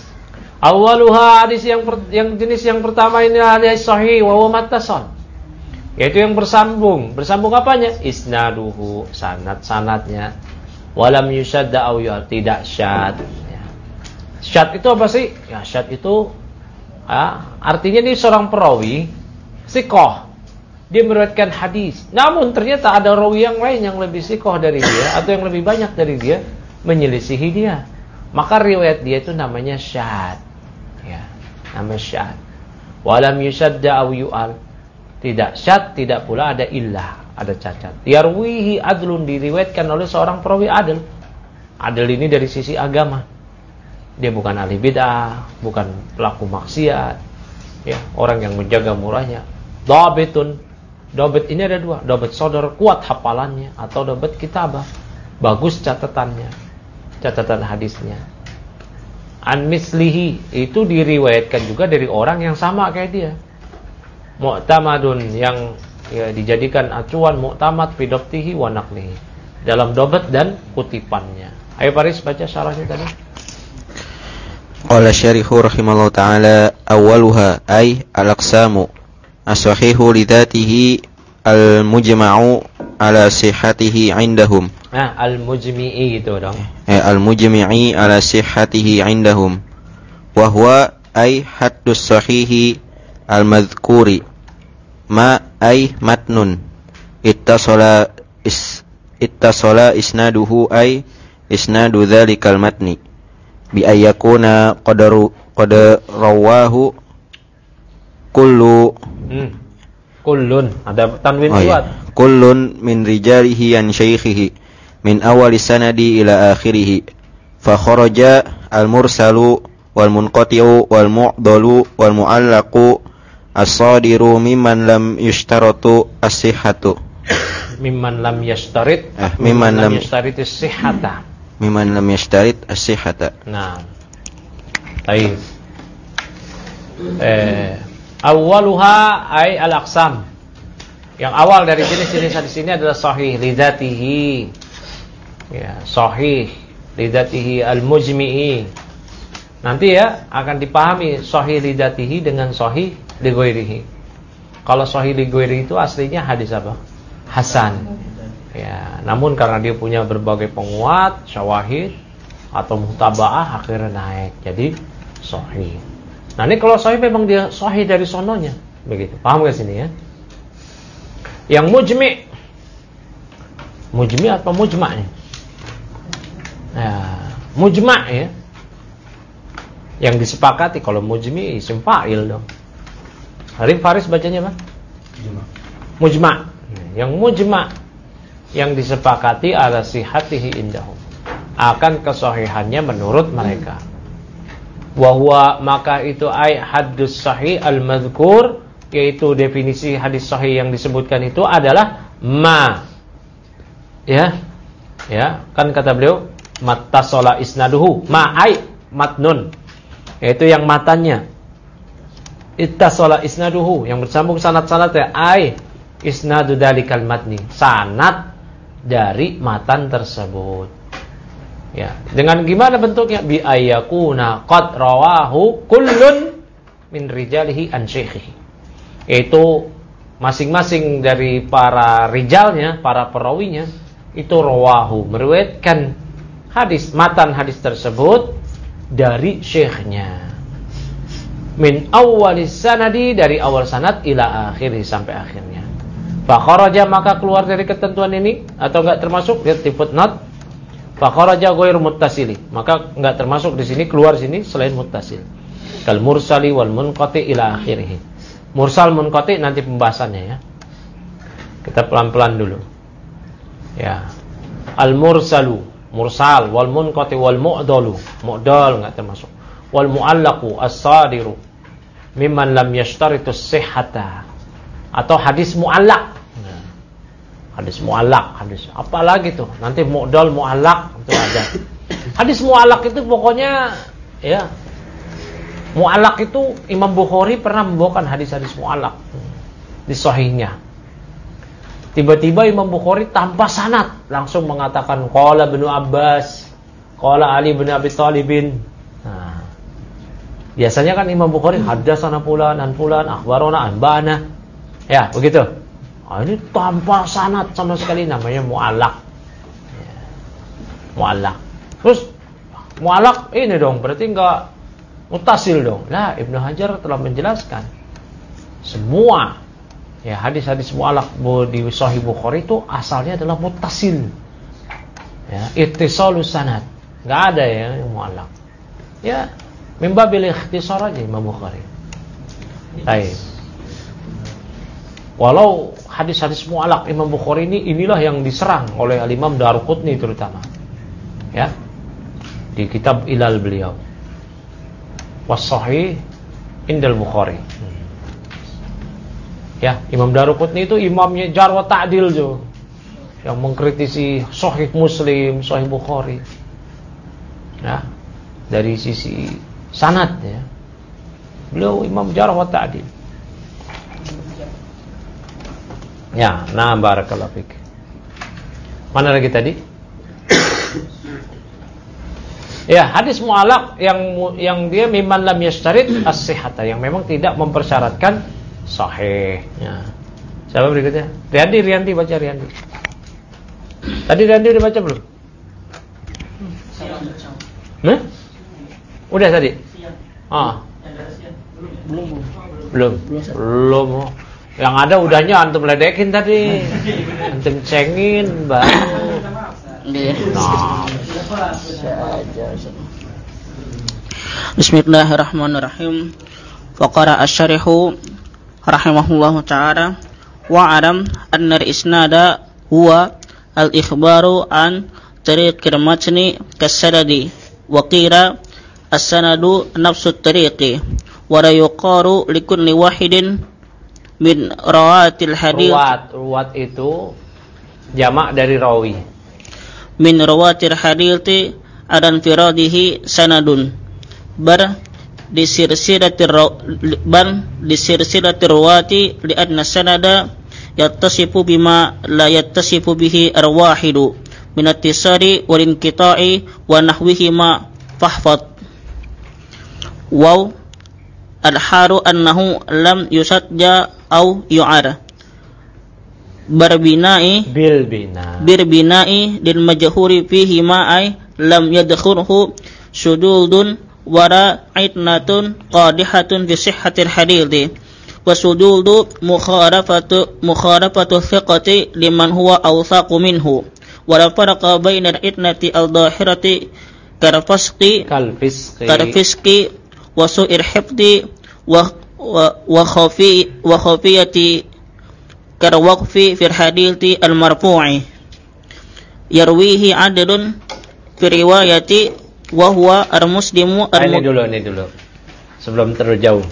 Awaluha hadis yang jenis yang pertama ini hadis sahih wa huwa mattasal. Yaitu yang bersambung. Bersambung apanya? Isnaduhu, sanad-sanadnya. Walam yushadda aw tidak syad. Ya. Syad itu apa sih? Ya, syad itu artinya ini seorang perawi siqah. Dia meriwayatkan hadis. Namun ternyata ada rawi yang lain yang lebih siqah dari dia atau yang lebih banyak dari dia menyelisihi dia. Maka riwayat dia itu namanya syad. Ya, nama syad. Walam yushadda aw yu'al. Tidak syad, tidak pula ada illah, ada cacat. Yarwihi adlun, diriwayatkan oleh seorang perawi adil. Adil ini dari sisi agama. Dia bukan ahli bid'ah, bukan pelaku maksiat. Ya, orang yang menjaga murahnya. Dhabitun. Dhabit ini ada dua. Dhabit sodor, kuat hafalannya, atau dhabit kitabah. Bagus catatannya. Catatan hadisnya. An mislihi, itu diriwayatkan juga dari orang yang sama kayak dia. Mu'tamadun, yang dijadikan acuan, mu'tamad fi dhabtihi wa naqlihi, dalam dobat dan kutipannya. Ayo Paris baca syarahnya tadi. Qala syarihu rahimallahu ta'ala awwaluha ay al-aqsamu as-sahihu li dhatihi al-mujma'u ala sihhatihi 'indahum. Nah, al-mujmi'i gitu dong. Al-mujmi'i ala sihhatihi 'indahum. Wa huwa ay haddus sahihi al-madhkuri ma ay matnun ittasala isnaduhu ay isnadu dhalikal matni bi ayyakuna qad rawahu kullun ada tanwin kuat. Kullun min rijalihi an syaikhihi min awali sanadi ila akhirih fa kharaja al-mursalu wal munqati'u wal mu'dalu wal mu'allaqu as-sadiru mimman lam yushtaratu as-sihhatu. Mimman lam yashtarit. Mimman lam yashtarit as-sihhata. Mimman lam yashtarit as-sihhata. Nah. Baik. Awwaluha ay al-aqsam. Yang awal dari jenis-jenis hadis ini adalah sahih lidzatihi. Ya, sahih lidzatihi al-mujmi'i. Nanti ya akan dipahami sahih lidzatihi dengan sahih li ghairihi. Kalau sahih li ghairihi itu aslinya hadis apa? Hasan. Ya, namun karena dia punya berbagai penguat, syawahid atau mutaba'ah akhirnya naik jadi sahih. Nah, ini kalau sahih memang dia sahih dari sononya, begitu. Paham enggak sini ya? Yang mujmi atau mujma' nih? Ya, mujma' ya. Yang disepakati, kalau mujmi isim fa'il dong. Harif Faris bacanya apa? Mujma'. Yang mujma' yang disepakati ala sihhatihi indahum, akan kesahihannya menurut mereka. Wa huwa, maka itu ay haddus sahih al-madhkur, yaitu definisi hadis sahih yang disebutkan itu adalah ma. Ya. Ya, kan kata beliau mattasala isnaduhu, ma ay matnun. Yaitu yang matanya. Ittasala isnaduhu, yang bersambung sanad-sanadnya, ai isnadu dalikal matni, sanad dari matan tersebut. Ya, dengan gimana bentuknya? Bi ayyakuna qad rawahu kullun min rijalihi an syaikhihi. Yaitu masing-masing dari para rijalnya, para perawinya itu rawahu, meriwayatkan hadis, matan hadis tersebut dari syekhnya. Min awwalis sanadi, dari awal sanad ila akhirih, sampai akhirnya. Fa kharaja, maka keluar dari ketentuan ini atau enggak termasuk, lihat di footnote. Fa kharaja ghairu muttasili, maka enggak termasuk di sini, keluar sini selain muttasil. Kal mursali wal munqati ila akhirih. Mursal munqati nanti pembahasannya ya. Kita pelan-pelan dulu. Ya. Al mursalu, mursal, wal munqati wal mu'dalu, mu'dal enggak termasuk. Wal mu'allaqu as-sadiru mimman lam yashtaritus sihhata, atau hadis mu'allaq. Nah, hadis mu'allaq, hadis apalagi tuh? Nanti mu'dal, mu'allaq itu ada. Hadis mu'allaq itu pokoknya ya, mu'allaq itu Imam Bukhari pernah membawakan hadis-hadis mu'allaq di sahihnya. Tiba-tiba Imam Bukhari tanpa sanad langsung mengatakan qala Ibnu Abbas, qala Ali bin Abi Thalibin. Nah, Biasanya kan Imam Bukhari haddatsana fulan an fulan akhbarana an ba'ana. Ya, begitu. Ini tanpa sanad sama sekali, namanya mu'allaq. Ya. Mu'allaq. Terus mu'allaq ini dong, berarti enggak muttasil dong. Lah, Ibnu Hajar telah menjelaskan semua ya hadis-hadis mu'allaq di Sahih Bukhari itu asalnya adalah muttasil. Ya, ittisalus sanad. Enggak ada ya yang mu'allaq. Ya, min babil ikhtisar aja Imam Bukhari. Baik. Walau hadis-hadis mu'allaq Imam Bukhari inilah yang diserang oleh Al-Imam Daruqutni terutama. Ya. Di kitab Ilal beliau. Was-Sahih indal Bukhari. Ya, Imam Daruqutni itu imamnya jar wa ta'dil jo. Yang mengkritisi Sahih Muslim, Sahih Bukhari. Ya. Dari sisi sanad ya. Beliau imam jar wa ta'dil. Ya, nah barakallahu fik. Mana lagi tadi? Ya, hadis mu'allaq yang dia mimman lam yashtarit as-sihhata, yang memang tidak mempersyaratkan sahih. Ya. Siapa berikutnya? Rianti baca Rianti. Tadi Rianti udah baca belum? Nah? Udah tadi? Belum. Yang ada udahnya antum ledekin tadi. Antum cengin, Mbak. Nah. Bismillahirrahmanirrahim. Faqara asy-syarihu rahimahullahu ta'ala wa alam anna al-isnada huwa al-ikhbaru an tariqil matni kas-sanadi wa qila as-sanadu nafsu at-tariqi wa la yuqaru likulli wahidin min rawatil hadits. Ruwat itu jamak dari rawi. Min rawatil hadits adan firadihi sanadun bar disirsilatir rawati li anna sanada yattasifu bima la yattasifu bihi arwahidu min at-tisari wal inqita'i wa nahwihima fahfad. Wa al-haru annahu lam yusadda au yu'ar bil bina'i lil majhuri fihi ma'ai lam yadkhurhu sududun wara aitnatun qadihatun bi sihhatil hadithi wa sududu mukharafatu thiqati liman huwa awthaqu minhu wa la farqa bainal itnati al-dhahirati kalfisqi wa su'ir hifdi wa khafiyati karwaqfi fil hadithi al-marfu'i yarwihi adlun fi riwayati wa huwa al-muslimu ini dulu sebelum terlalu jauh.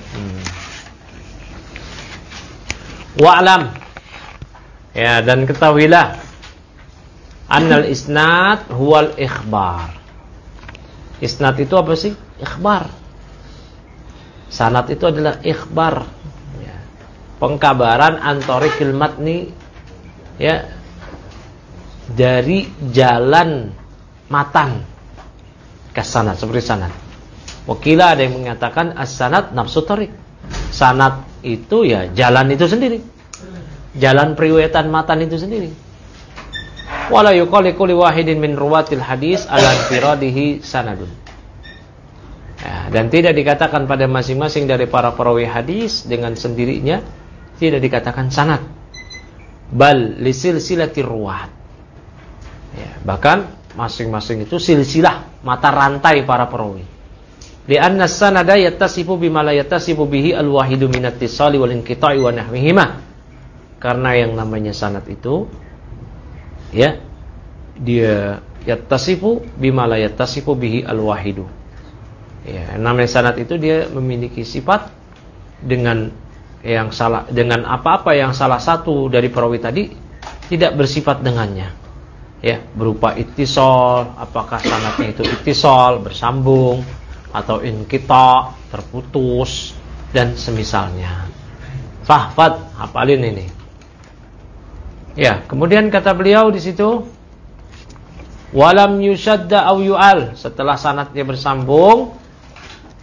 Wa'lam, ya, dan ketahuilah annal isnad huwal ikhbar. Isnad itu apa sih? Ikhbar. Sanad itu adalah ikhbar, ya, pengkabaran antarikil matni, ya, dari jalan matan ke sanad, seperti sanad. Wakila ada yang mengatakan as-sanad nafsu tariq. Sanad itu ya jalan itu sendiri, jalan periwayatan matan itu sendiri. Wala yuqalu likulli wahidin min ruwatil hadis ala firadihi sanadun. Ya, dan tidak dikatakan pada masing-masing dari para perawi hadis dengan sendirinya, tidak dikatakan sanad. Bal li silsilatir ruwat. Ya, bahkan masing-masing itu silsilah, mata rantai para perawi. Li anna sanada yattasifu bima la yattasifu bihi al-wahidu min at-tisali wal inqita'i wa nahwihima. Karena yang namanya sanad itu, ya, dia yattasifu bima la yattasifu bihi al-wahidu. Ya, namanya sanad itu dia memiliki sifat dengan yang salah, dengan apa-apa yang salah satu dari perawi tadi tidak bersifat dengannya. Ya, berupa ittisal, apakah sanadnya itu ittisal, bersambung, atau inqita, terputus, dan semisalnya. Fahfad, hafalin ini. Ya, kemudian kata beliau di situ, walam yushadda au yu'al, setelah sanadnya bersambung,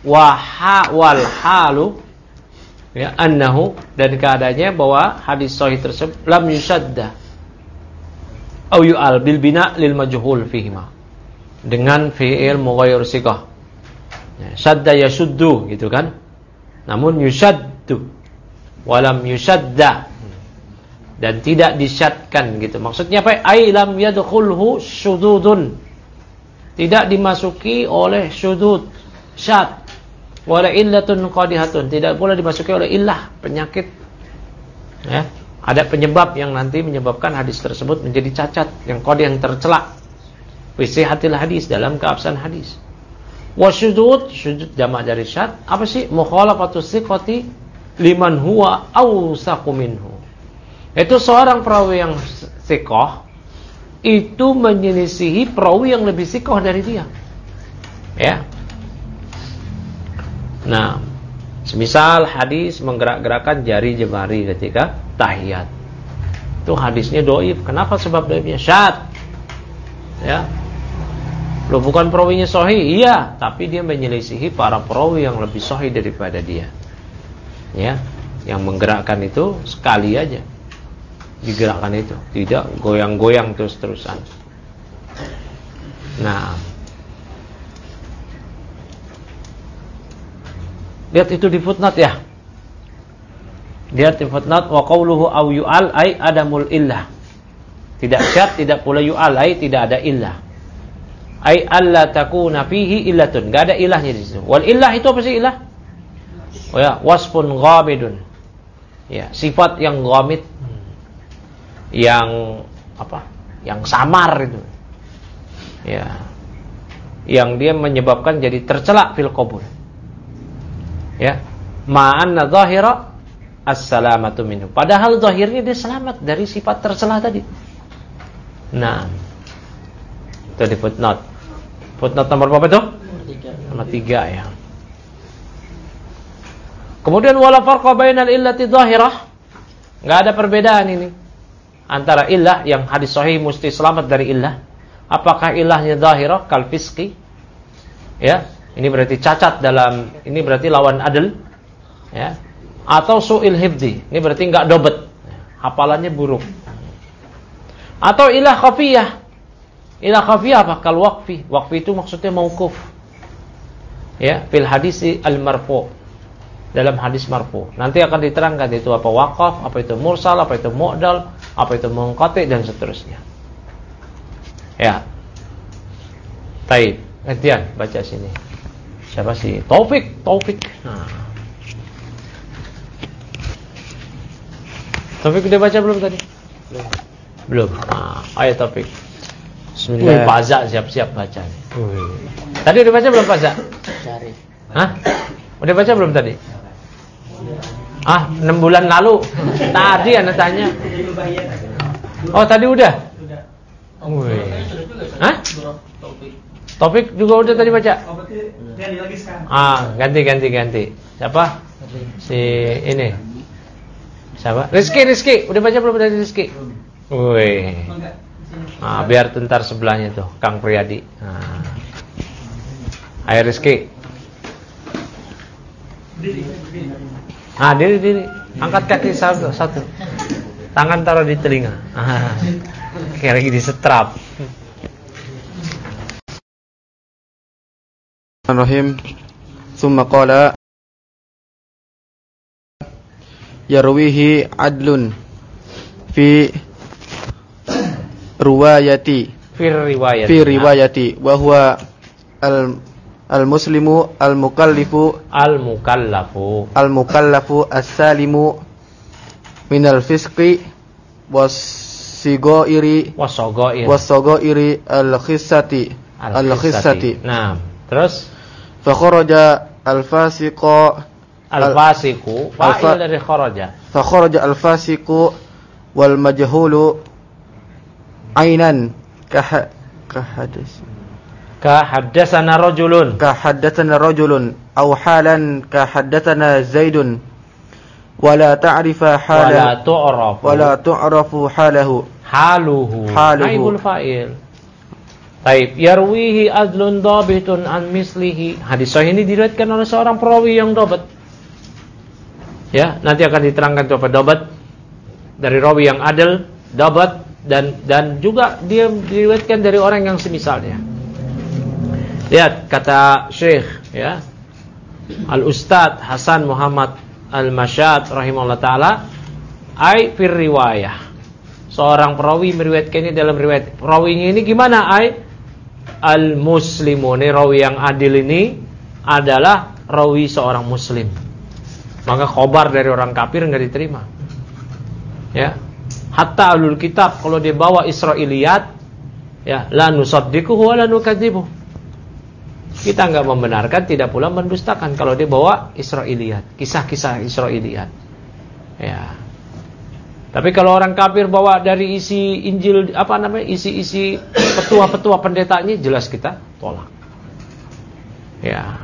wal halu ya annahu, dan keadaannya bahwa hadis sahih tersebut lam yusadda au yu'al bil bina lil majhul fihima, dengan fi'il mughayyir sighah. Ya, sadda yasuddu gitu kan. Namun yusaddu walam yusadda, dan tidak disyadkan gitu. Maksudnya apa? Ai lam yadkhulhu syududun, tidak dimasuki oleh syudud, syad. Wala illatun qadihatun, tidak pula dimasuki oleh illah, penyakit. Ya, ada penyebab yang nanti menyebabkan hadis tersebut menjadi cacat, yang qadih, yang tercela. Fi sihhatil hadis, dalam keabsahan hadis. Wa syudud, syudud jamak dari syad, apa sih? Mukhalafatus thiqati liman huwa awsaqu minhu. Itu seorang perawi yang thiqah itu menyelisihi perawi yang lebih thiqah dari dia. Ya. Nah, semisal hadis menggerak-gerakkan jari jemari ketika tahiyat, itu hadisnya dhaif. Kenapa sebab dhaifnya? Syad. Ya. Loh, bukan perawinya sahih, iya, tapi dia menyelisihi para perawi yang lebih sahih daripada dia. Ya, yang menggerakkan itu sekali aja digerakkan itu, tidak goyang-goyang terus-terusan. Nah, lihat itu di footnote ya. Lihat di footnote, wa qawluhu aw yu'al ay adamul illah. Tidak syad, tidak pula yu'al ay tidak ada illah. Ay alla takuna fihi illatun, enggak ada ilahnya di situ. Wal illah itu apa sih ilah? Oh ya, wasfun ghamidun. Ya, sifat yang ghamid, yang apa? Yang samar itu. Ya. Yang dia menyebabkan jadi tercela fil qabul. Ya, ma'anna zahira as-salamatu minhu. Padahal zahirnya dia selamat dari sifat tercela tadi. Nah, itu di footnote. Footnote nomor berapa itu? Nomor 3 ya. Kemudian wala farqa bainal illati zahirah. Enggak ada perbedaan ini antara illah yang hadis sahih mesti selamat dari illah. Apakah illahnya zahirah kal fisqi? Ya. Ini berarti cacat dalam, ini berarti lawan adl, ya. Atau su'il hifdi, ini berarti enggak dobet, hafalannya buruk. Atau ilah khafiyah. Ilah khafiyah apa? Kal waqfi. Waqfi itu maksudnya mauquf. Ya, fil hadisi al-marfu. Dalam hadis marfu. Nanti akan diterangkan itu apa waqaf, apa itu mursal, apa itu mu'dal, apa itu munqati dan seterusnya. Ya. Baik, gantian baca sini. Siapa sih? Taufik. Nah. Taufik udah baca belum tadi? Belum. Nah, ayo Taufik. Bismillah. Pak Azza siap-siap baca nih. Tadi udah baca belum Pak Azza? Cari. Hah? Udah baca belum tadi? 6 bulan lalu. Tadi anak tanya. Oh, tadi udah? Udah. Hah? Topik juga udah tadi baca. Ganti. Siapa? Si ini. Siapa? Rizky. Udah baca belum tadi Rizky? Wih. Biar tentar sebelahnya tuh, Kang Priyadi. Ayo Rizky. Diri. Angkat kaki satu. Tangan taruh di telinga. Kayak lagi disetrap. Bismillahirrahmanirrahim. Tsumma qala yarwihi adlun fi riwayati wa huwa al-muslimu al-mukallafu as-salimu minal fisqi was-sigairi al-khissati. Nah, terus fakharaja al-fasiqu fa'il dari kharaja. Fakharaja al-fasiqu wal majhulu ainan kahaddatsana rajulun aw halan kahaddatsana zaidun wala ta'rifa halahu haluhu naibul fa'il. Taib, yarwihi adlun dhabitun an mislihi. Hadis sahih ini diriwayatkan oleh seorang perawi yang dhabat. Ya, nanti akan diterangkan coba dhabat dari rawi yang adil, dhabat dan juga dia diriwayatkan dari orang yang semisalnya. Lihat kata Syekh ya, Al-Ustadz Hasan Muhammad Al-Masyad rahimahullah taala, ai fir riwayah. Seorang perawi meriwayatkannya dalam riwayat. Perawinya ini gimana? Ai al-muslimun. Ini rawi yang adil ini adalah rawi seorang muslim. Maka khobar dari orang kafir enggak diterima. Ya. Hatta ahlul kitab kalau dia bawa Israiliyat, ya, la nusaddiquhu wa la nukadzibuh. Kita enggak membenarkan, tidak pula mendustakan kalau dia bawa Israiliyat, kisah-kisah Israiliyat. Ya. Tapi kalau orang kafir bawa dari isi Injil, isi petua-petua pendetanya, jelas kita tolak. Ya.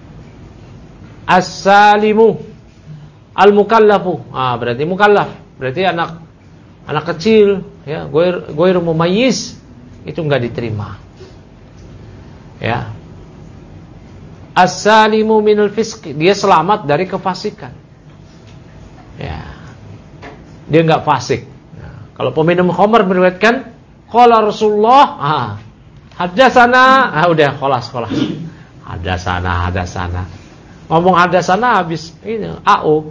As-salimu al-mukallafu. Berarti mukallaf, berarti anak kecil, ya, ghair mumayyiz, itu enggak diterima. Ya. As-salimu minal fisq, dia selamat dari kefasikan. Ya. Dia enggak fasik. Nah, kalau peminum khamr meriwayatkan qala Rasulullah, hadatsana, udah khalas. Hadatsana. Ngomong hadatsana habis ini AO.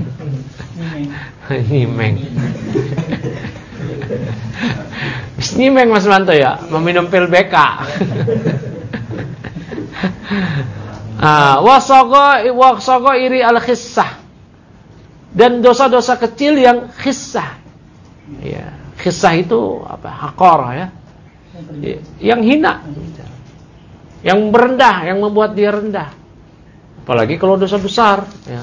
Nyimeng. Nyimeng Mas Manto ya, meminum pil BK. Wasogo iri al-khissah, dan dosa-dosa kecil yang khissah. Ya, khissah itu apa? Hakor ya. Yang hina. Yang merendah, yang membuat dia rendah. Apalagi kalau dosa besar, ya.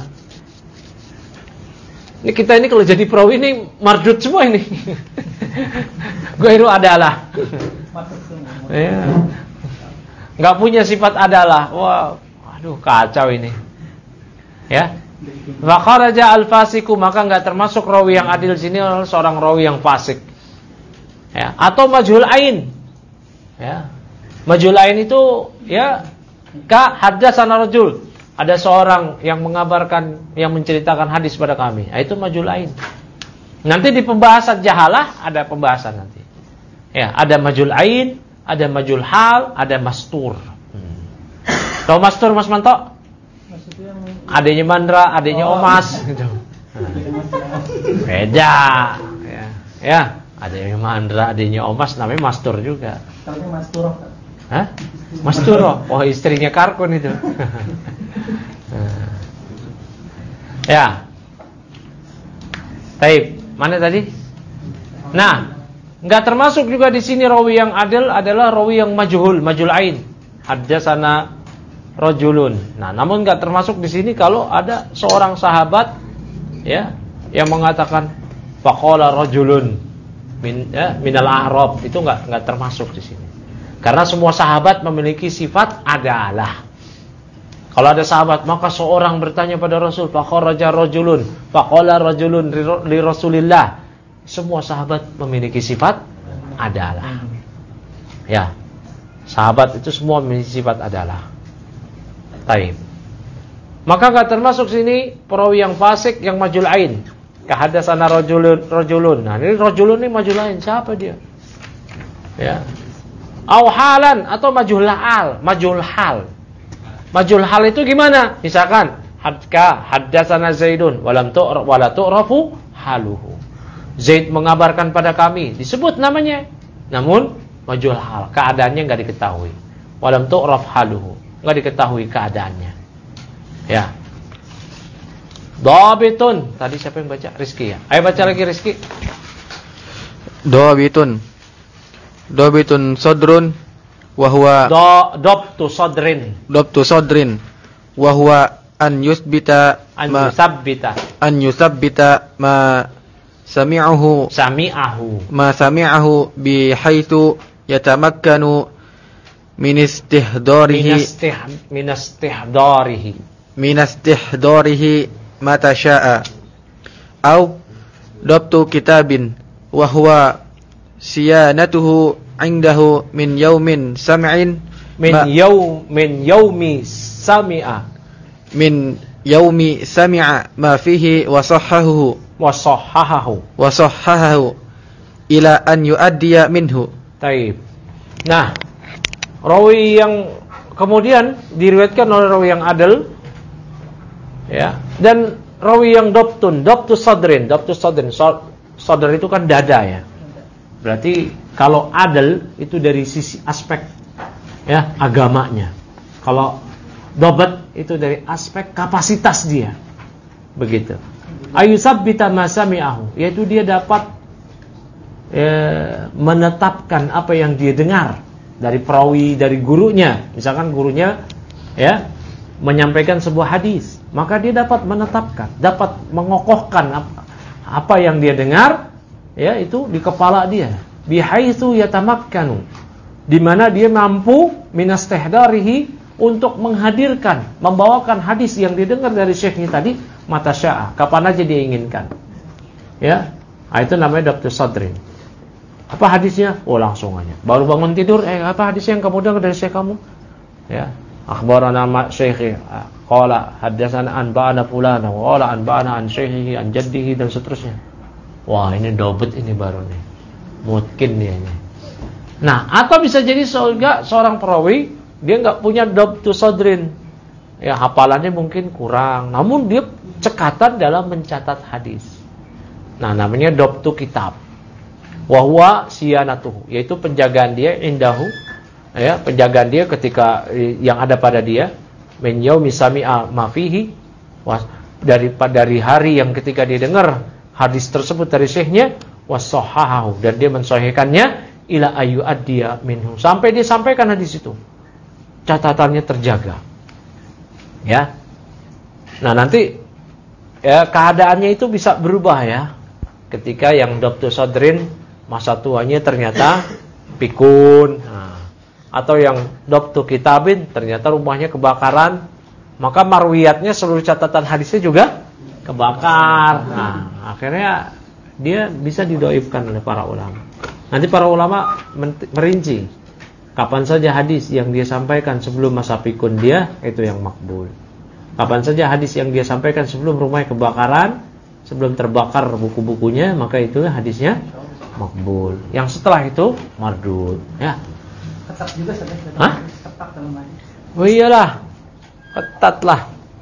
Ini kita ini kalau jadi perawi ini mardut semua ini. Ghairu adalah. Ya. Enggak punya sifat adalah. Wah, aduh kacau ini. Ya. Wa kharaja al-fasiku, maka enggak termasuk rawi yang adil sini adalah seorang rawi yang fasik. Ya, atau majhul ain. Ya. Majhul ain itu ya ka haddatsana rajul. Ada seorang yang mengabarkan, yang menceritakan hadis pada kami. Itu majhul ain. Nanti di pembahasan jahalah ada pembahasan nanti. Ya, ada majhul ain, ada majhul hal, ada mastur. Tahu mastur Mas Manto? Adanya Mandra, adanya Omas gitu. Beda. Ya, adanya Mandra, adanya Omas namanya mastur juga. Tapi masturo. Hah? Masturo. Oh, istrinya Karkun itu. Ya. Taib. Mana tadi? Nah, enggak termasuk juga di sini rawi yang adil adalah rawi yang majhul ain. Haddatsana rajulun. Nah, namun enggak termasuk di sini kalau ada seorang sahabat ya yang mengatakan faqala rajulun minal a'rab, itu enggak termasuk di sini. Karena semua sahabat memiliki sifat adalah. Kalau ada sahabat, maka seorang bertanya pada Rasul, faqaraja rajulun, faqala rajulun li Rasulillah. Semua sahabat memiliki sifat adalah. Ya. Sahabat itu semua memiliki sifat adalah. Taib. Maka enggak termasuk sini perawi yang fasik, yang majhul ain. Kahadatsana rajulun. Nah, ini rajulun ini majhul ain, siapa dia? Ya. Au halan atau majhul hal. Majhul hal itu gimana? Misalkan haddatsana Zaidun wala tu'rafu haluhu. Zaid mengabarkan pada kami, disebut namanya. Namun majhul hal, keadaannya enggak diketahui. Walam tu'raf haluhu, enggak diketahui keadaannya. Ya. Dhabitun. Tadi siapa yang baca? Rizki ya. Ayo baca lagi Rizki. Dhabitun sadrun wa huwa dabtu sadrin wa huwa an yusabbita ma sami'ahu bi haitsu yatamakkanu min istihdarihi mata syaa au dabtu kitabin wa huwa siyanatuhu indahu min yaumin sam'in min yaumi sami'a min yaumi sami'a ma fihi wa sahhahu ila an yu'addiya minhu. Taib. Nah, rawi yang kemudian diriwayatkan oleh rawi yang adil, ya, dan rawi yang dabtus sadrin. Sadr itu kan dada, ya. Berarti kalau adil itu dari sisi aspek, ya, agamanya. Kalau dabat itu dari aspek kapasitas dia. Begitu. Ayusabbita ma sami'ahu, yaitu dia dapat menetapkan apa yang dia dengar dari perawi, dari gurunya. Misalkan gurunya, ya, menyampaikan sebuah hadis, maka dia dapat menetapkan, dapat mengokohkan apa yang dia dengar, ya, itu di kepala dia. Bihaitsu yatamakkanu, di mana dia mampu minastihdarihi, untuk menghadirkan, membawakan hadis yang didengar dari syekhnya tadi mata sya'a, kapan aja dia inginkan. Ya, itu namanya dabtus sadrin. Apa hadisnya? Oh, langsung aja. Baru bangun tidur, apa hadisnya yang kamu dengar dari syekh kamu? Ya, akhbarana syekhi, qala haddatsana anba'ana fulana, wa qala anba'ana an syekhihi an jaddihi, dan seterusnya. Wah, ini dobet ini baru nih. Mungkin dia ini. Nah, atau bisa jadi seorang perawi dia enggak punya dabtus sadrin. Ya, hafalannya mungkin kurang, namun dia cekatan dalam mencatat hadis. Nah, namanya dabtu kitab. Wa huwa siyanatuhu, yaitu penjagaan dia indahu, ya, penjagaan dia ketika yang ada pada dia, min yaumi sami'a ma fihi, dari hari yang ketika dia dengar hadis tersebut dari syekhnya, wasahhahu, dan dia mensahihkannya ila ayu addiya minhu, sampai dia sampaikan hadis itu. Catatannya terjaga. Ya. Nah, nanti, ya, keadaannya itu bisa berubah, ya. Ketika yang dabtus sadrin masa tuanya ternyata pikun, atau yang dabtu kitabin ternyata rumahnya kebakaran, maka marwiyatnya, seluruh catatan hadisnya juga kebakar. Nah, akhirnya dia bisa didoifkan oleh para ulama. Nanti para ulama merinci kapan saja hadis yang dia sampaikan sebelum masa pikun dia, itu yang makbul. Kapan saja hadis yang dia sampaikan sebelum rumahnya kebakaran, sebelum terbakar buku-bukunya, maka itu hadisnya makbul. Yang setelah itu mardud, ya. Ketat juga saja. Hah? Ketat dalam hadis. Oh iyalah, ketat lah.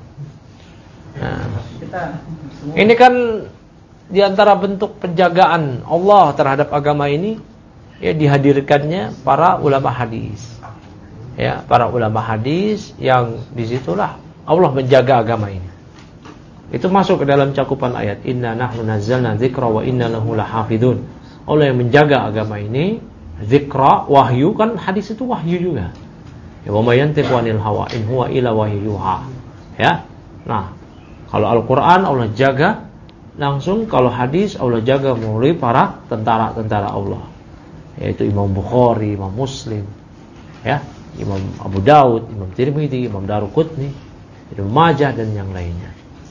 Nah, ini kan diantara bentuk penjagaan Allah terhadap agama ini, ya, dihadirkannya para ulama hadis. Ya, para ulama hadis yang disitulah Allah menjaga agama ini. Itu masuk ke dalam cakupan ayat inna nahnu nazzalna dzikra wa inna lahu lahafidun. Allah yang menjaga agama ini. Dzikra, wahyu, kan hadis itu wahyu juga. Ya, wa may yantiqu anil hawa in huwa illa wahyu yuha. Ya. Nah, kalau Al-Qur'an Allah jaga langsung, kalau hadis Allah jaga melalui para tentara-tentara Allah. Yaitu Imam Bukhari, Imam Muslim, ya, Imam Abu Daud, Imam Tirmidzi, Imam Daruqutni, Ibnu Majah, dan yang lainnya.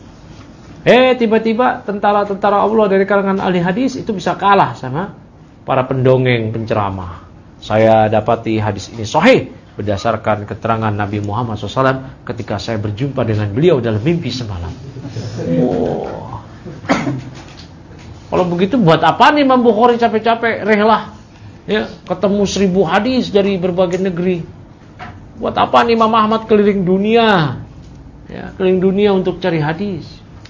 Tiba-tiba tentara-tentara Allah dari kalangan ahli hadis itu bisa kalah sama para pendongeng, penceramah. Saya dapati hadis ini sahih berdasarkan keterangan Nabi Muhammad SAW ketika saya berjumpa dengan beliau dalam mimpi semalam. Oh. Kalau begitu buat apa nih Imam Bukhari capek-capek rehlah, ya, ketemu 1000 hadis dari berbagai negeri? Buat apa nih Imam Ahmad keliling dunia, ya, keliling dunia untuk cari hadis?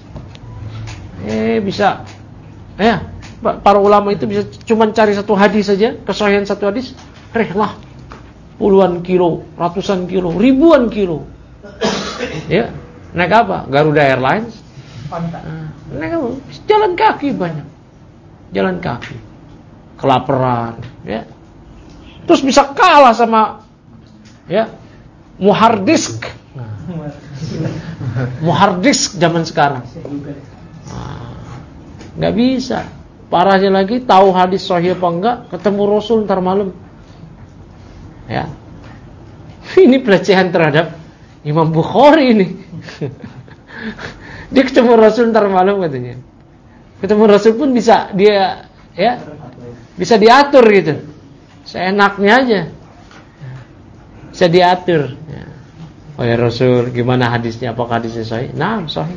Bisa, ya, para ulama itu bisa cuma cari satu hadis saja, kesahihan satu hadis, rehlah puluhan kilo, ratusan kilo, ribuan kilo. Ya, naik apa? Garuda Airlines. Naik apa? Jalan kaki banyak. Jalan kaki. Kelaparan, ya. Terus bisa kalah sama, ya, muhardisk. Muhardisk zaman sekarang. Nggak bisa. Parahnya lagi, tahu hadis sahih apa enggak, ketemu Rasul ntar malam. Ya. Ini pelecehan terhadap Imam Bukhari ini. Dia ketemu Rasul ntar malam katanya. Ketemu Rasul pun bisa dia, ya, Bisa diatur gitu. Seenaknya aja. Bisa diatur. Ya. Oh ya Rasul, gimana hadisnya? Apakah hadisnya sahih? Nah, sahih.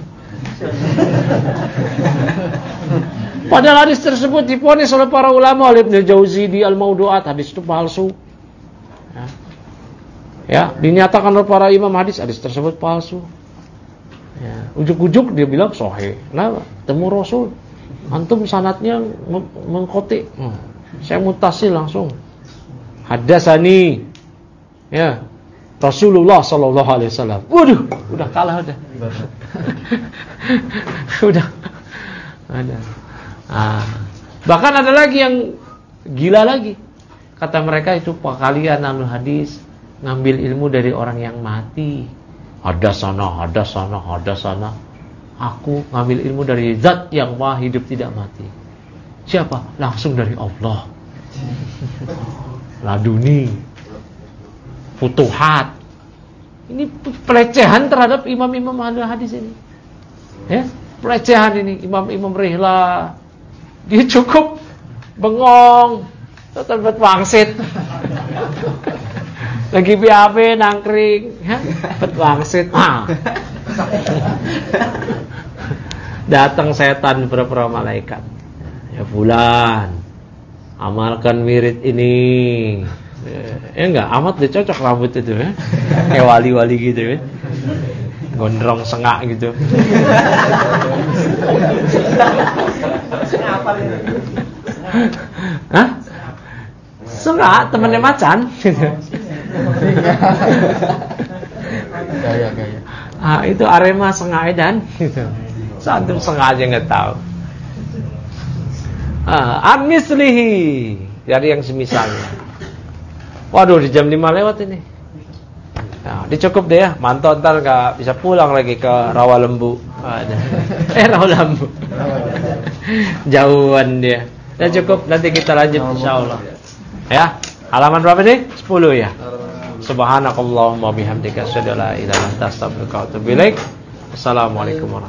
Padahal hadis tersebut diponis oleh para ulama, oleh Ibnu Jauzi di Al-Maudu'at, hadis itu palsu. Ya, dinyatakan oleh para imam hadis tersebut palsu. Ya, ujuk-ujuk dia bilang sahih. Nah, temu Rasul. Antum sanadnya mengkotik. Saya mutasil langsung. Hadasani. Ya. Rasulullah sallallahu alaihi wasallam. Waduh, udah kalah udah. Udah. Ada. Bahkan ada lagi yang gila lagi. Kata mereka itu kalian ahlul hadis ngambil ilmu dari orang yang mati. Ada sana. Aku ngambil ilmu dari zat yang maha hidup tidak mati. Siapa? Langsung dari Allah. Laduni. Futuhat. Ini pelecehan terhadap imam-imam ahlul hadis ini. Ya, pelecehan ini imam-imam rihla. Dia cukup bengong, tetap wangsit. Lagi BAB nangkring, ya, wangsit. Datang setan beberapa malaikat. Ya fulan, amalkan wirid ini. Ya enggak, amat dia cocok rambut itu ya. Kayak wali-wali gitu ya. Gondrong sengak gitu. Hah? Sengak, temannya macan. Gaya. Itu Arema Sengak Edan gitu. Santum Sengak aja enggak tahu. Mislihi, dari yang semisalnya. Waduh, di jam 5 lewat ini. Nah, dicukup deh ya. Mantau ntar gak bisa pulang lagi ke Rawalembu. Rawalembu. Jauhan dia. Nah cukup, nanti kita lanjut insyaallah. Ya, halaman berapa nih? 10 ya. Subhanakallahumma bihamdika asyhadu an la ilaha illa anta astaghfiruka wa atubu ilaik. Assalamualaikum warahmatullahi wabarakatuh.